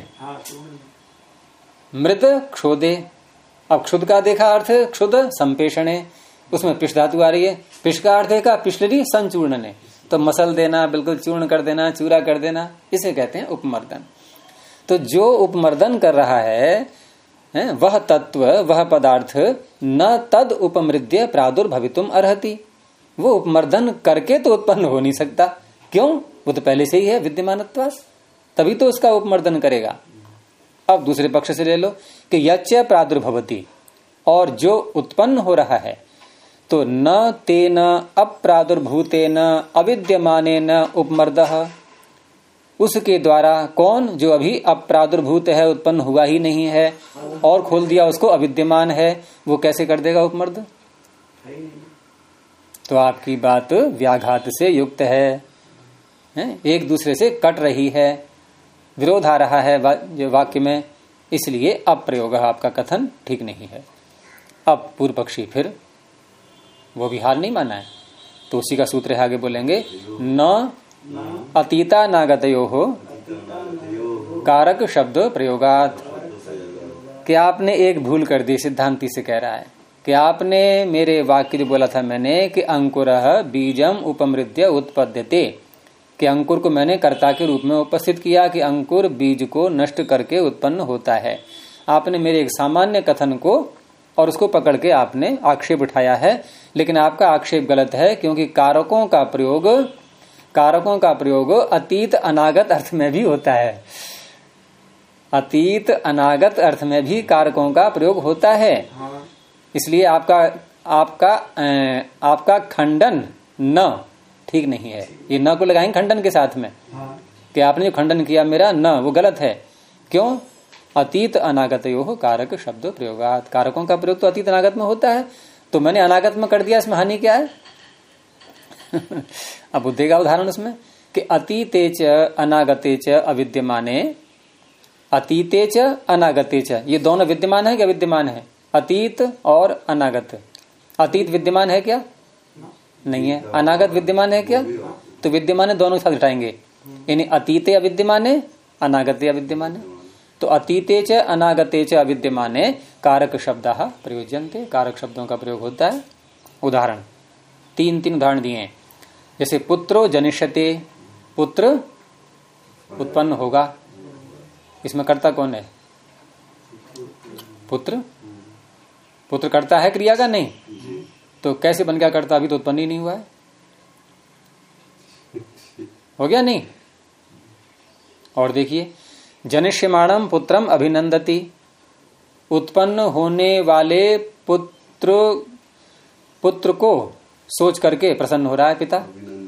मृद क्षोदे। अब क्षुद का देखा अर्थ क्षुद संपेषणे, उसमें पिश धातु आ रही है। पिश का अर्थ देखा पिछलिरी संचूर्णने, तो मसल देना, बिल्कुल चूर्ण कर देना, चूरा कर देना, इसे कहते हैं उपमर्दन। तो जो उपमर्दन कर रहा है वह तत्व, वह पदार्थ न तद उपमृद्य प्रादुर्भवितुम अर्हति, वो उपमर्दन करके तो उत्पन्न हो नहीं सकता। क्यों? वो तो पहले से ही है विद्यमानत्वात्, तभी तो उसका उपमर्दन करेगा। अब दूसरे पक्ष से ले लो कि यच्च प्रादुर्भवति, और जो उत्पन्न हो रहा है, तो न तेन अप्रादुर्भूतेन अविद्यमानेन उपमर्दः, उसके द्वारा, कौन? जो अभी अप्रादुर्भूत है, उत्पन्न हुआ ही नहीं है, और खोल दिया उसको अविद्यमान है, वो कैसे कर देगा उपमर्द? तो आपकी बात व्याघात से युक्त है, एक दूसरे से कट रही है, विरोध आ रहा है वाक्य में, इसलिए अप्रयोग आपका कथन ठीक नहीं है। अब पूर्व पक्षी फिर वो भी हार नहीं माना है, तो उसी का सूत्र है, आगे बोलेंगे न अतीता नागतयो हो कारक शब्द प्रयोगात। कि आपने एक भूल कर दी, सिद्धांति से कह रहा है कि आपने मेरे वाक्य जो बोला था मैंने कि अंकुरः बीजम उपमृद्य उत्पद्यते, कि अंकुर को मैंने कर्ता के रूप में उपस्थित किया कि अंकुर बीज को नष्ट करके उत्पन्न होता है। आपने मेरे एक सामान्य कथन को और उसको पकड़ के आपने आक्षेप उठाया है, लेकिन आपका आक्षेप गलत है, क्योंकि कारकों का प्रयोग अतीत अनागत अर्थ में भी होता है। अतीत अनागत अर्थ में भी कारकों का प्रयोग होता है। इसलिए आपका खंडन न ठीक नहीं है। ये न को लगाएंगे खंडन के साथ में, कि आपने जो खंडन किया मेरा न, वो गलत है। क्यों? अतीत अनागतयोः कारक शब्द प्रयोगात, कारकों का प्रयोग तो अतीत अनागत में होता है, तो मैंने अनागत में कर दिया, इसमें हानि क्या है? अब देगा उदाहरण उसमें कि अतीते च अनागते च अविद्यमाने, अतीते च अनागते च, ये दोनों विद्यमान है क्या विद्यमान है? अतीत और अनागत। अतीत विद्यमान है क्या? नहीं है। अनागत विद्यमान है क्या? तो विद्यमान दोनों के साथ घटाएंगे, यानी अतीते अविद्यमाने अनागते अविद्यमाने। तो अतीते च अनागते च अविद्यमाने कारक शब्दः प्रयोज्यन्ते, कारक शब्दों का प्रयोग होता है। उदाहरण तीन उदाहरण दिए हैं। जैसे पुत्रो जनिष्यते, पुत्र उत्पन्न होगा, इसमें कर्ता कौन है? पुत्र। पुत्र कर्ता है क्रिया का? नहीं। तो कैसे बन गया कर्ता? अभी तो उत्पन्न ही नहीं हुआ है। हो गया नहीं? और देखिए, जनिष्यमाणम पुत्रम अभिनंदति, उत्पन्न होने वाले पुत्र को सोच करके प्रसन्न हो रहा है पिता।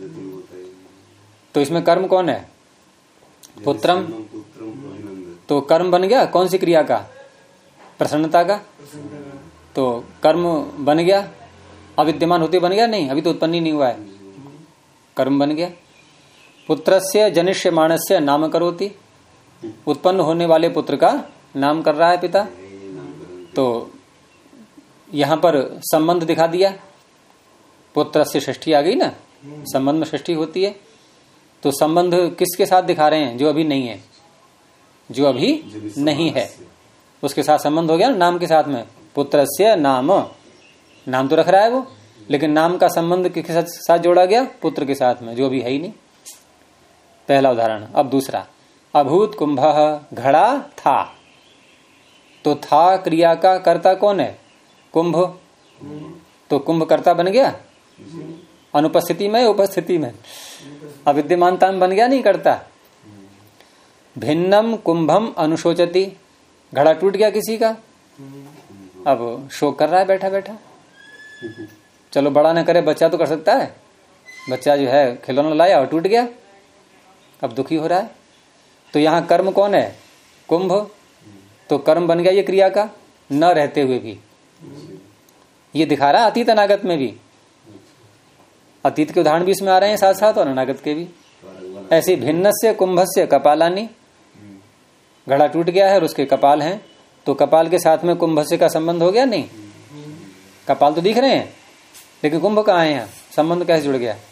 तो इसमें कर्म कौन है? पुत्रम। तो कर्म बन गया कौन सी क्रिया का? प्रसन्नता का। तो कर्म बन गया, अविद्यमान होते बन गया? नहीं, अभी तो उत्पन्न ही नहीं हुआ है, कर्म बन गया। पुत्रस्य जनिष्यमाणस्य नाम करोति, उत्पन्न होने वाले पुत्र का नाम कर रहा है पिता। तो यहां पर संबंध दिखा दिया, पुत्रस्य षष्ठी आ गई ना, संबंध में षष्ठी होती है। तो संबंध किसके साथ दिखा रहे हैं? जो अभी नहीं है, जो अभी नहीं है उसके साथ संबंध हो गया नाम के साथ में। पुत्रस्य नाम, नाम तो रख रहा है वो, लेकिन नाम का संबंध किसके साथ जोड़ा गया? पुत्र के साथ में, जो अभी है ही नहीं। पहला उदाहरण। अब दूसरा, अभूत कुंभः, घड़ा था। तो था क्रिया का कर्ता कौन है? कुंभ। तो कुंभ कर्ता बन गया अनुपस्थिति में, उपस्थिति में, अविद्यमानता में बन गया नहीं कर्ता। भिन्नम कुंभम अनुशोचति, घड़ा टूट गया किसी का, अब शोक कर रहा है बैठा बैठा। चलो बड़ा न करे, बच्चा तो कर सकता है, बच्चा जो है खिलौना लाया और टूट गया, अब दुखी हो रहा है। तो यहां कर्म कौन है? कुंभ। तो कर्म बन गया ये क्रिया का, न रहते हुए भी। ये दिखा रहा है अतीत अनागत में भी, अतीत के उदाहरण भी इसमें आ रहे हैं साथ साथ, और अनागत के भी। ऐसे भिन्नस्य कुंभस्य कपालानि, घड़ा टूट गया है और उसके कपाल हैं, तो कपाल के साथ में कुंभस्य का संबंध हो गया? नहीं, कपाल तो दिख रहे हैं लेकिन कुंभ कहाँ है? यहाँ संबंध कैसे जुड़ गया?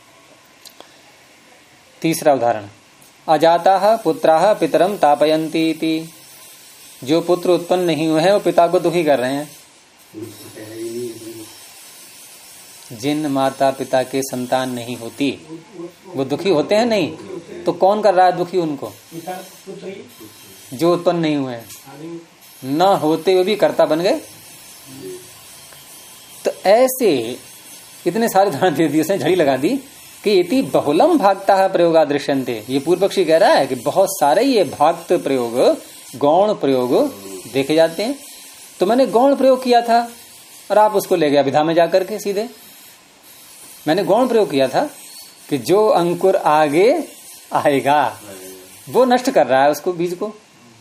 तीसरा उदाहरण, अजाताः पुत्राः पितरम तापयन्ति इति, जो पुत्र उत्पन्न नहीं हुए हैं वो पिता को दुखी कर रहे हैं। जिन माता पिता के संतान नहीं होती वो दुखी होते हैं? नहीं। तो कौन कर रहा है दुखी उनको? जो उत्पन्न नहीं हुए हैं, न होते हुए भी कर्ता बन गए। तो ऐसे इतने सारे उदाहरण दे दिए, उसने झड़ी लगा दी कि इति बहुलम भागता प्रयोगा दृश्यन्ते। ये पूर्व पक्षी कह रहा है कि बहुत सारे ये भागत प्रयोग, गौण प्रयोग देखे जाते हैं। तो मैंने गौण प्रयोग किया था और आप उसको ले गया विधा में जाकर के सीधे। मैंने गौण प्रयोग किया था कि जो अंकुर आगे आएगा वो नष्ट कर रहा है उसको, बीज को।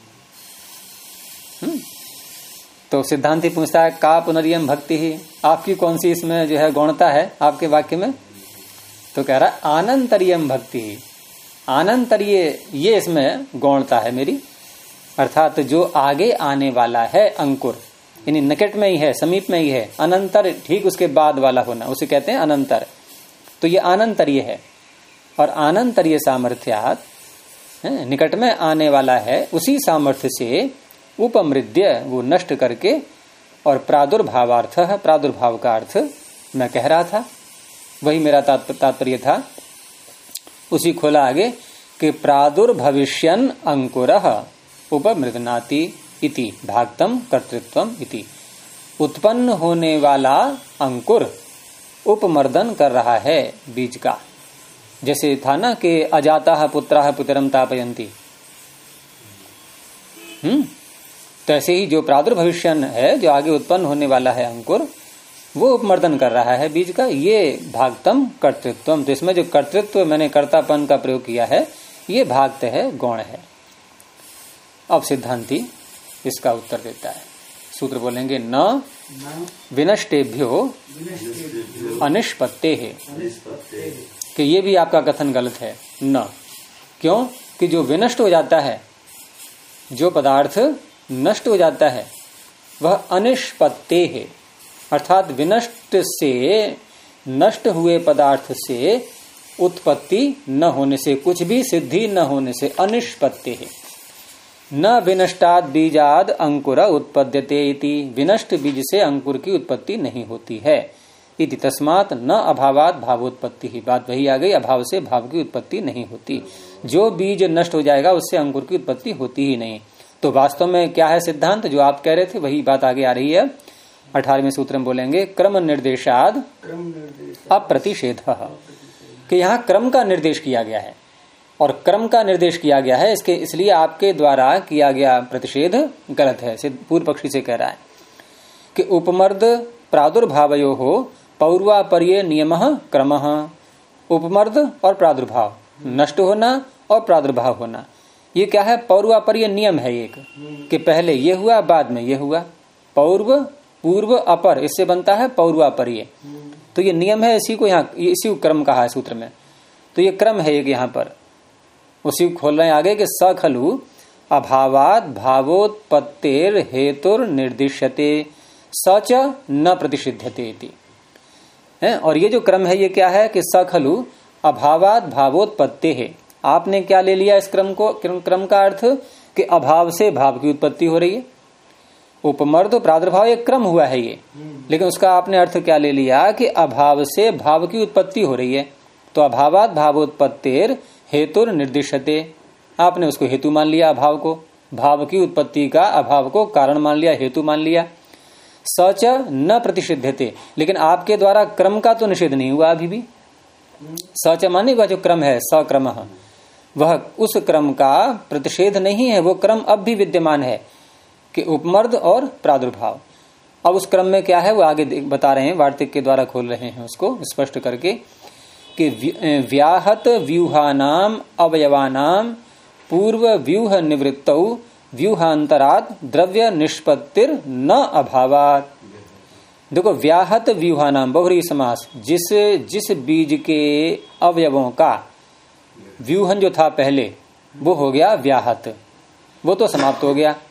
तो सिद्धांति पूछता है का पुनरियम भक्ति ही, आपकी कौन सी इसमें जो है गौणता है आपके वाक्य में? तो कह रहा है आनंतरियम भक्ति ही, आनंतरीय ये इसमें गौणता है मेरी, अर्थात जो आगे आने वाला है अंकुर, यानी निकट में ही है, समीप में ही है। अनंतर ठीक उसके बाद वाला होना, उसे कहते हैं अनंतर। तो ये अनंतरीय है, और अनंतरीय सामर्थ्यात निकट में आने वाला है, उसी सामर्थ्य से उपमृद्य वो नष्ट करके, और प्रादुर्भावार्थ, प्रादुर्भाव का अर्थ मैं कह रहा था, वही मेरा तात्पर्य था। उसी खोला आगे कि प्रादुर्भविष्यन् अंकुरः उपमृदनाति इति भागतम कर्तृत्वम इति, उत्पन्न होने वाला अंकुर उपमर्दन कर रहा है बीज का। जैसे था ना कि अजाताः पुत्राः पितरम तापयन्ति, तो ऐसे ही जो प्रादुर्भविष्यन् है, जो आगे उत्पन्न होने वाला है अंकुर, वो उपमर्दन कर रहा है बीज का। ये भागतम कर्तृत्वम, तो इसमें जो कर्तृत्व मैंने कर्तापन का प्रयोग किया है ये भागत है, गौण है। अब सिद्धांति इसका उत्तर देता है, सूत्र बोलेंगे न विनष्टेभ्यो अनिष्पत्ते है, कि ये भी आपका कथन गलत है। न क्यों? कि जो विनष्ट हो जाता है, जो पदार्थ नष्ट हो जाता है वह अनिष्पत्ते है, अर्थात विनष्ट से, नष्ट हुए पदार्थ से उत्पत्ति न होने से, कुछ भी सिद्धि न होने से, अनिष्पत्ति है। न विनष्टाद बीजाद अंकुर उत्पद्यते इति, विनष्ट बीज से अंकुर की उत्पत्ति नहीं होती है। इति तस्मात् न अभावात भावोत्पत्ति ही, बात वही आ गई, अभाव से भाव की उत्पत्ति नहीं होती। जो बीज नष्ट हो जाएगा उससे अंकुर की उत्पत्ति होती ही नहीं। तो वास्तव में क्या है सिद्धांत, जो आप कह रहे थे वही बात आगे आ रही है। 18वें सूत्र में बोलेंगे क्रम निर्देशाद अप्रतिषेध, कि यहाँ क्रम का निर्देश किया गया है और क्रम का निर्देश किया गया है, इसके इसलिए आपके द्वारा किया गया प्रतिषेध गलत है। पूर्व पक्षी से कह रहा है कि उपमर्द प्रादुर्भावयो हो पौर्वापर्य नियम क्रम, उपमर्द और प्रादुर्भाव, नष्ट होना और प्रादुर्भाव होना, ये क्या है, पौर्वापर्य नियम है एक, कि पहले ये हुआ बाद में ये हुआ। पौर्व पूर्व अपर, इससे बनता है पौर्वापर्य, तो ये नियम है, इसी को यहाँ इसी क्रम कहा है सूत्र में। तो ये क्रम है एक यहाँ पर, उसी को खोल रहे हैं आगे कि स खलु अभावात भावोत्पत्तेर हेतुर निर्दिश्यते सच न प्रतिषिध्यते इति। और ये जो क्रम है ये क्या है कि स खलु अभावात भावोत्पत्ते है। आपने क्या ले लिया इस क्रम को, क्रम का अर्थ कि अभाव से भाव की उत्पत्ति हो रही है। उपमर्द प्रादुर्भाव एक क्रम हुआ है ये, लेकिन उसका आपने अर्थ क्या ले लिया कि अभाव से भाव की उत्पत्ति हो रही है। तो अभावात भावोत्पत्तेर हेतुर निर्दिश्यते, आपने उसको हेतु मान लिया, अभाव को, भाव की उत्पत्ति का अभाव को कारण मान लिया, हेतु मान लिया। सच न प्रतिषिध्यते, लेकिन आपके द्वारा क्रम का तो निषेध नहीं हुआ अभी भी। सच माने वह जो क्रम है सक्रम, वह उस क्रम का प्रतिषेध नहीं है, वो क्रम अब भी विद्यमान है कि उपमर्द और प्रादुर्भाव। अब उस क्रम में क्या है वो आगे बता रहे हैं, वार्तिक के द्वारा खोल रहे हैं उसको स्पष्ट करके कि व्याहत व्यूहानाम अवयवानाम पूर्व व्यूह निवृत्तौ व्यूहांतरात द्रव्य निष्पत्तिर न अभावात। देखो, व्याहत व्यूहानाम बहुरी समास, जिस बीज के अवयवों का व्यूहन जो था पहले वो हो गया व्याहत, वो तो समाप्त हो गया।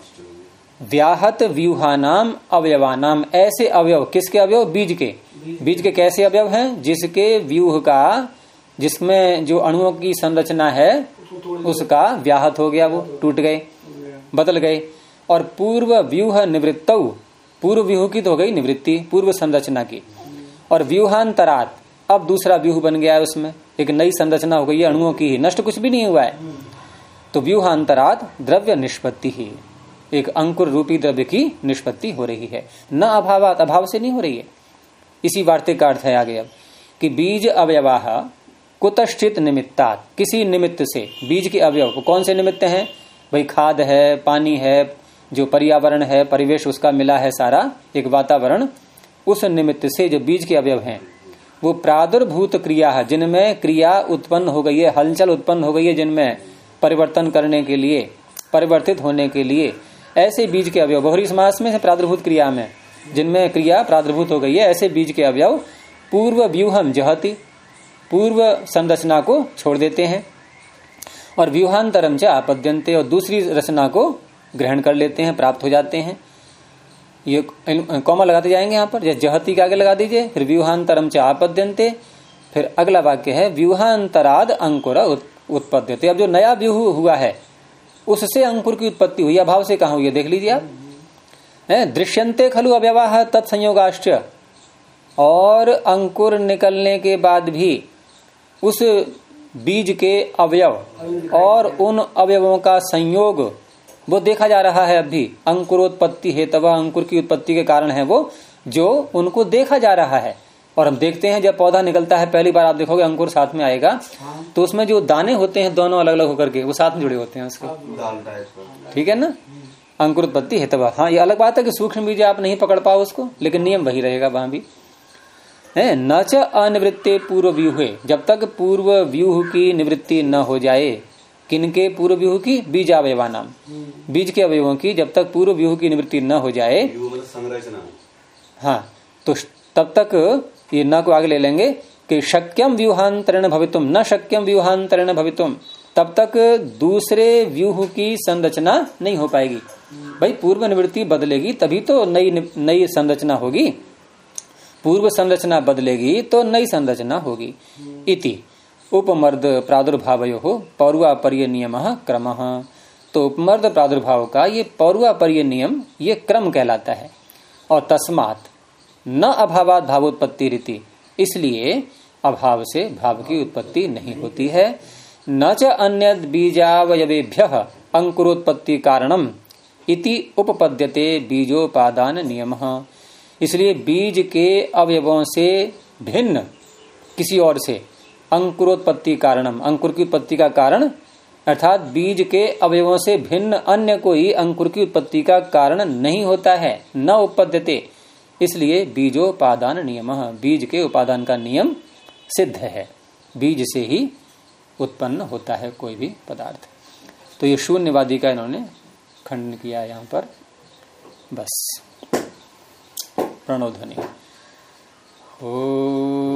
व्याहत व्यूहानाम अवयवानाम, ऐसे अवयव, किसके अवयव, बीज के। बीज के कैसे अवयव हैं, जिसके व्यूह का, जिसमें जो अणुओं की संरचना है उसका व्याहत हो गया, वो टूट गए, बदल गए। और पूर्व व्यूह निवृत्तौ, पूर्व व्यूह की तो हो गई निवृत्ति, पूर्व संरचना की। और व्यूहांतरात, अब दूसरा व्यूह बन गया है, उसमें एक नई संरचना हो गई है, अणुओं की ही, नष्ट कुछ भी नहीं हुआ है। तो व्यूहांतरात द्रव्य निष्पत्ति ही, एक अंकुर रूपी द्रव्य की निष्पत्ति हो रही है। न अभावात, अभाव से नहीं हो रही है। इसी वार्तिक का अर्थ है आगे अब कि बीज अवयवाह कुतश्चित निमित्तात्, किसी निमित्त से बीज के अवयव, कौन से निमित्त हैं भाई, खाद है, पानी है, जो पर्यावरण है, परिवेश उसका मिला है सारा, एक वातावरण, उस निमित्त से जो बीज के अवयव हैं वो प्रादुर्भूत क्रिया है, जिनमें क्रिया उत्पन्न हो गई है, हलचल उत्पन्न हो गई है, जिनमें परिवर्तन करने के लिए, परिवर्तित होने के लिए, ऐसे बीज के अवयव, बहुरी समास में है प्रादुर्भूत क्रिया में, जिनमें क्रिया प्रादुर्भूत हो गई है, ऐसे बीज के अवयव पूर्व व्यूहम जहति, पूर्व संरचना को छोड़ देते हैं, और व्यूहांतरम च आपद्यन्ते, और दूसरी रचना को ग्रहण कर लेते हैं, प्राप्त हो जाते हैं। ये कॉमा लगाते जाएंगे यहाँ पर, जहति के आगे लगा दीजिए, फिर व्यूहांतरम च आपद्यन्ते, फिर अगला वाक्य है व्यूहांतराद अंकुर उत्पद्यते। अब जो नया व्यूह हुआ है उससे अंकुर की उत्पत्ति हुई, अभाव से कहाँ हुई है देख लीजिए आप। दृश्यन्ते खलु अवयवाः तत्संयोगाश्च, और अंकुर निकलने के बाद भी उस बीज के अवयव और उन अवयवों का संयोग वो देखा जा रहा है अभी। अंकुरोत्पत्ति हेतव, अंकुर की उत्पत्ति के कारण है वो, जो उनको देखा जा रहा है। और हम देखते हैं जब पौधा निकलता है पहली बार, आप देखोगे अंकुर साथ में आएगा, तो उसमें जो दाने होते हैं दोनों अलग अलग होकर के वो साथ में जुड़े होते हैं उसके, ठीक है ना, अंकुरोत्पत्ति हेतव। हाँ, ये अलग बात है कि सूक्ष्म बीज आप नहीं पकड़ पाओ उसको, लेकिन नियम वही रहेगा वहां भी। न च अनिवृत्ते पूर्व व्यूहे, जब तक पूर्व व्यूह की निवृत्ति न हो जाए, किनके पूर्व व्यूह की, बीजावयवानाम, बीज के अवयवों की जब तक पूर्व व्यूह की निवृत्ति न हो जाए, हाँ, तो तब तक ये न को आगे ले लेंगे कि शक्यम व्यूहांतरण भवितुम, न शक्यम व्यूहांतरण भवितुम, तब तक दूसरे व्यूह की संरचना नहीं हो पाएगी। भाई पूर्व निवृत्ति बदलेगी तभी तो नई संरचना होगी, पूर्व संरचना बदलेगी तो नई संरचना होगी। इति उपमर्द प्रादुर्भावयो पौर्वापर्य नियम क्रम। तो उपमर्द प्रादुर्भाव का ये पौर्वापर्य नियम ये क्रम कहलाता है। और तस्मात् न अभावात भावोत्पत्ति रीति, इसलिए अभाव से भाव की उत्पत्ति नहीं होती है। न च अन्यद बीजावयवेभ्यः अंकुरोत्पत्ति कारणम इति उपपद्यते बीजोपादान नियमः। इसलिए बीज के अवयवों से भिन्न किसी और से अंकुरोत्पत्ति कारणम, अंकुर की उत्पत्ति का कारण, अर्थात बीज के अवयवों से भिन्न अन्य कोई अंकुर की उत्पत्ति का कारण नहीं होता है। न उपपद्यते, इसलिए बीजोपादान नियम, बीज के उपादान का नियम सिद्ध है। बीज से ही उत्पन्न होता है कोई भी पदार्थ। तो ये शून्यवादी का इन्होंने खंडन किया यहाँ पर। बस प्रणव ध्वनि। ओ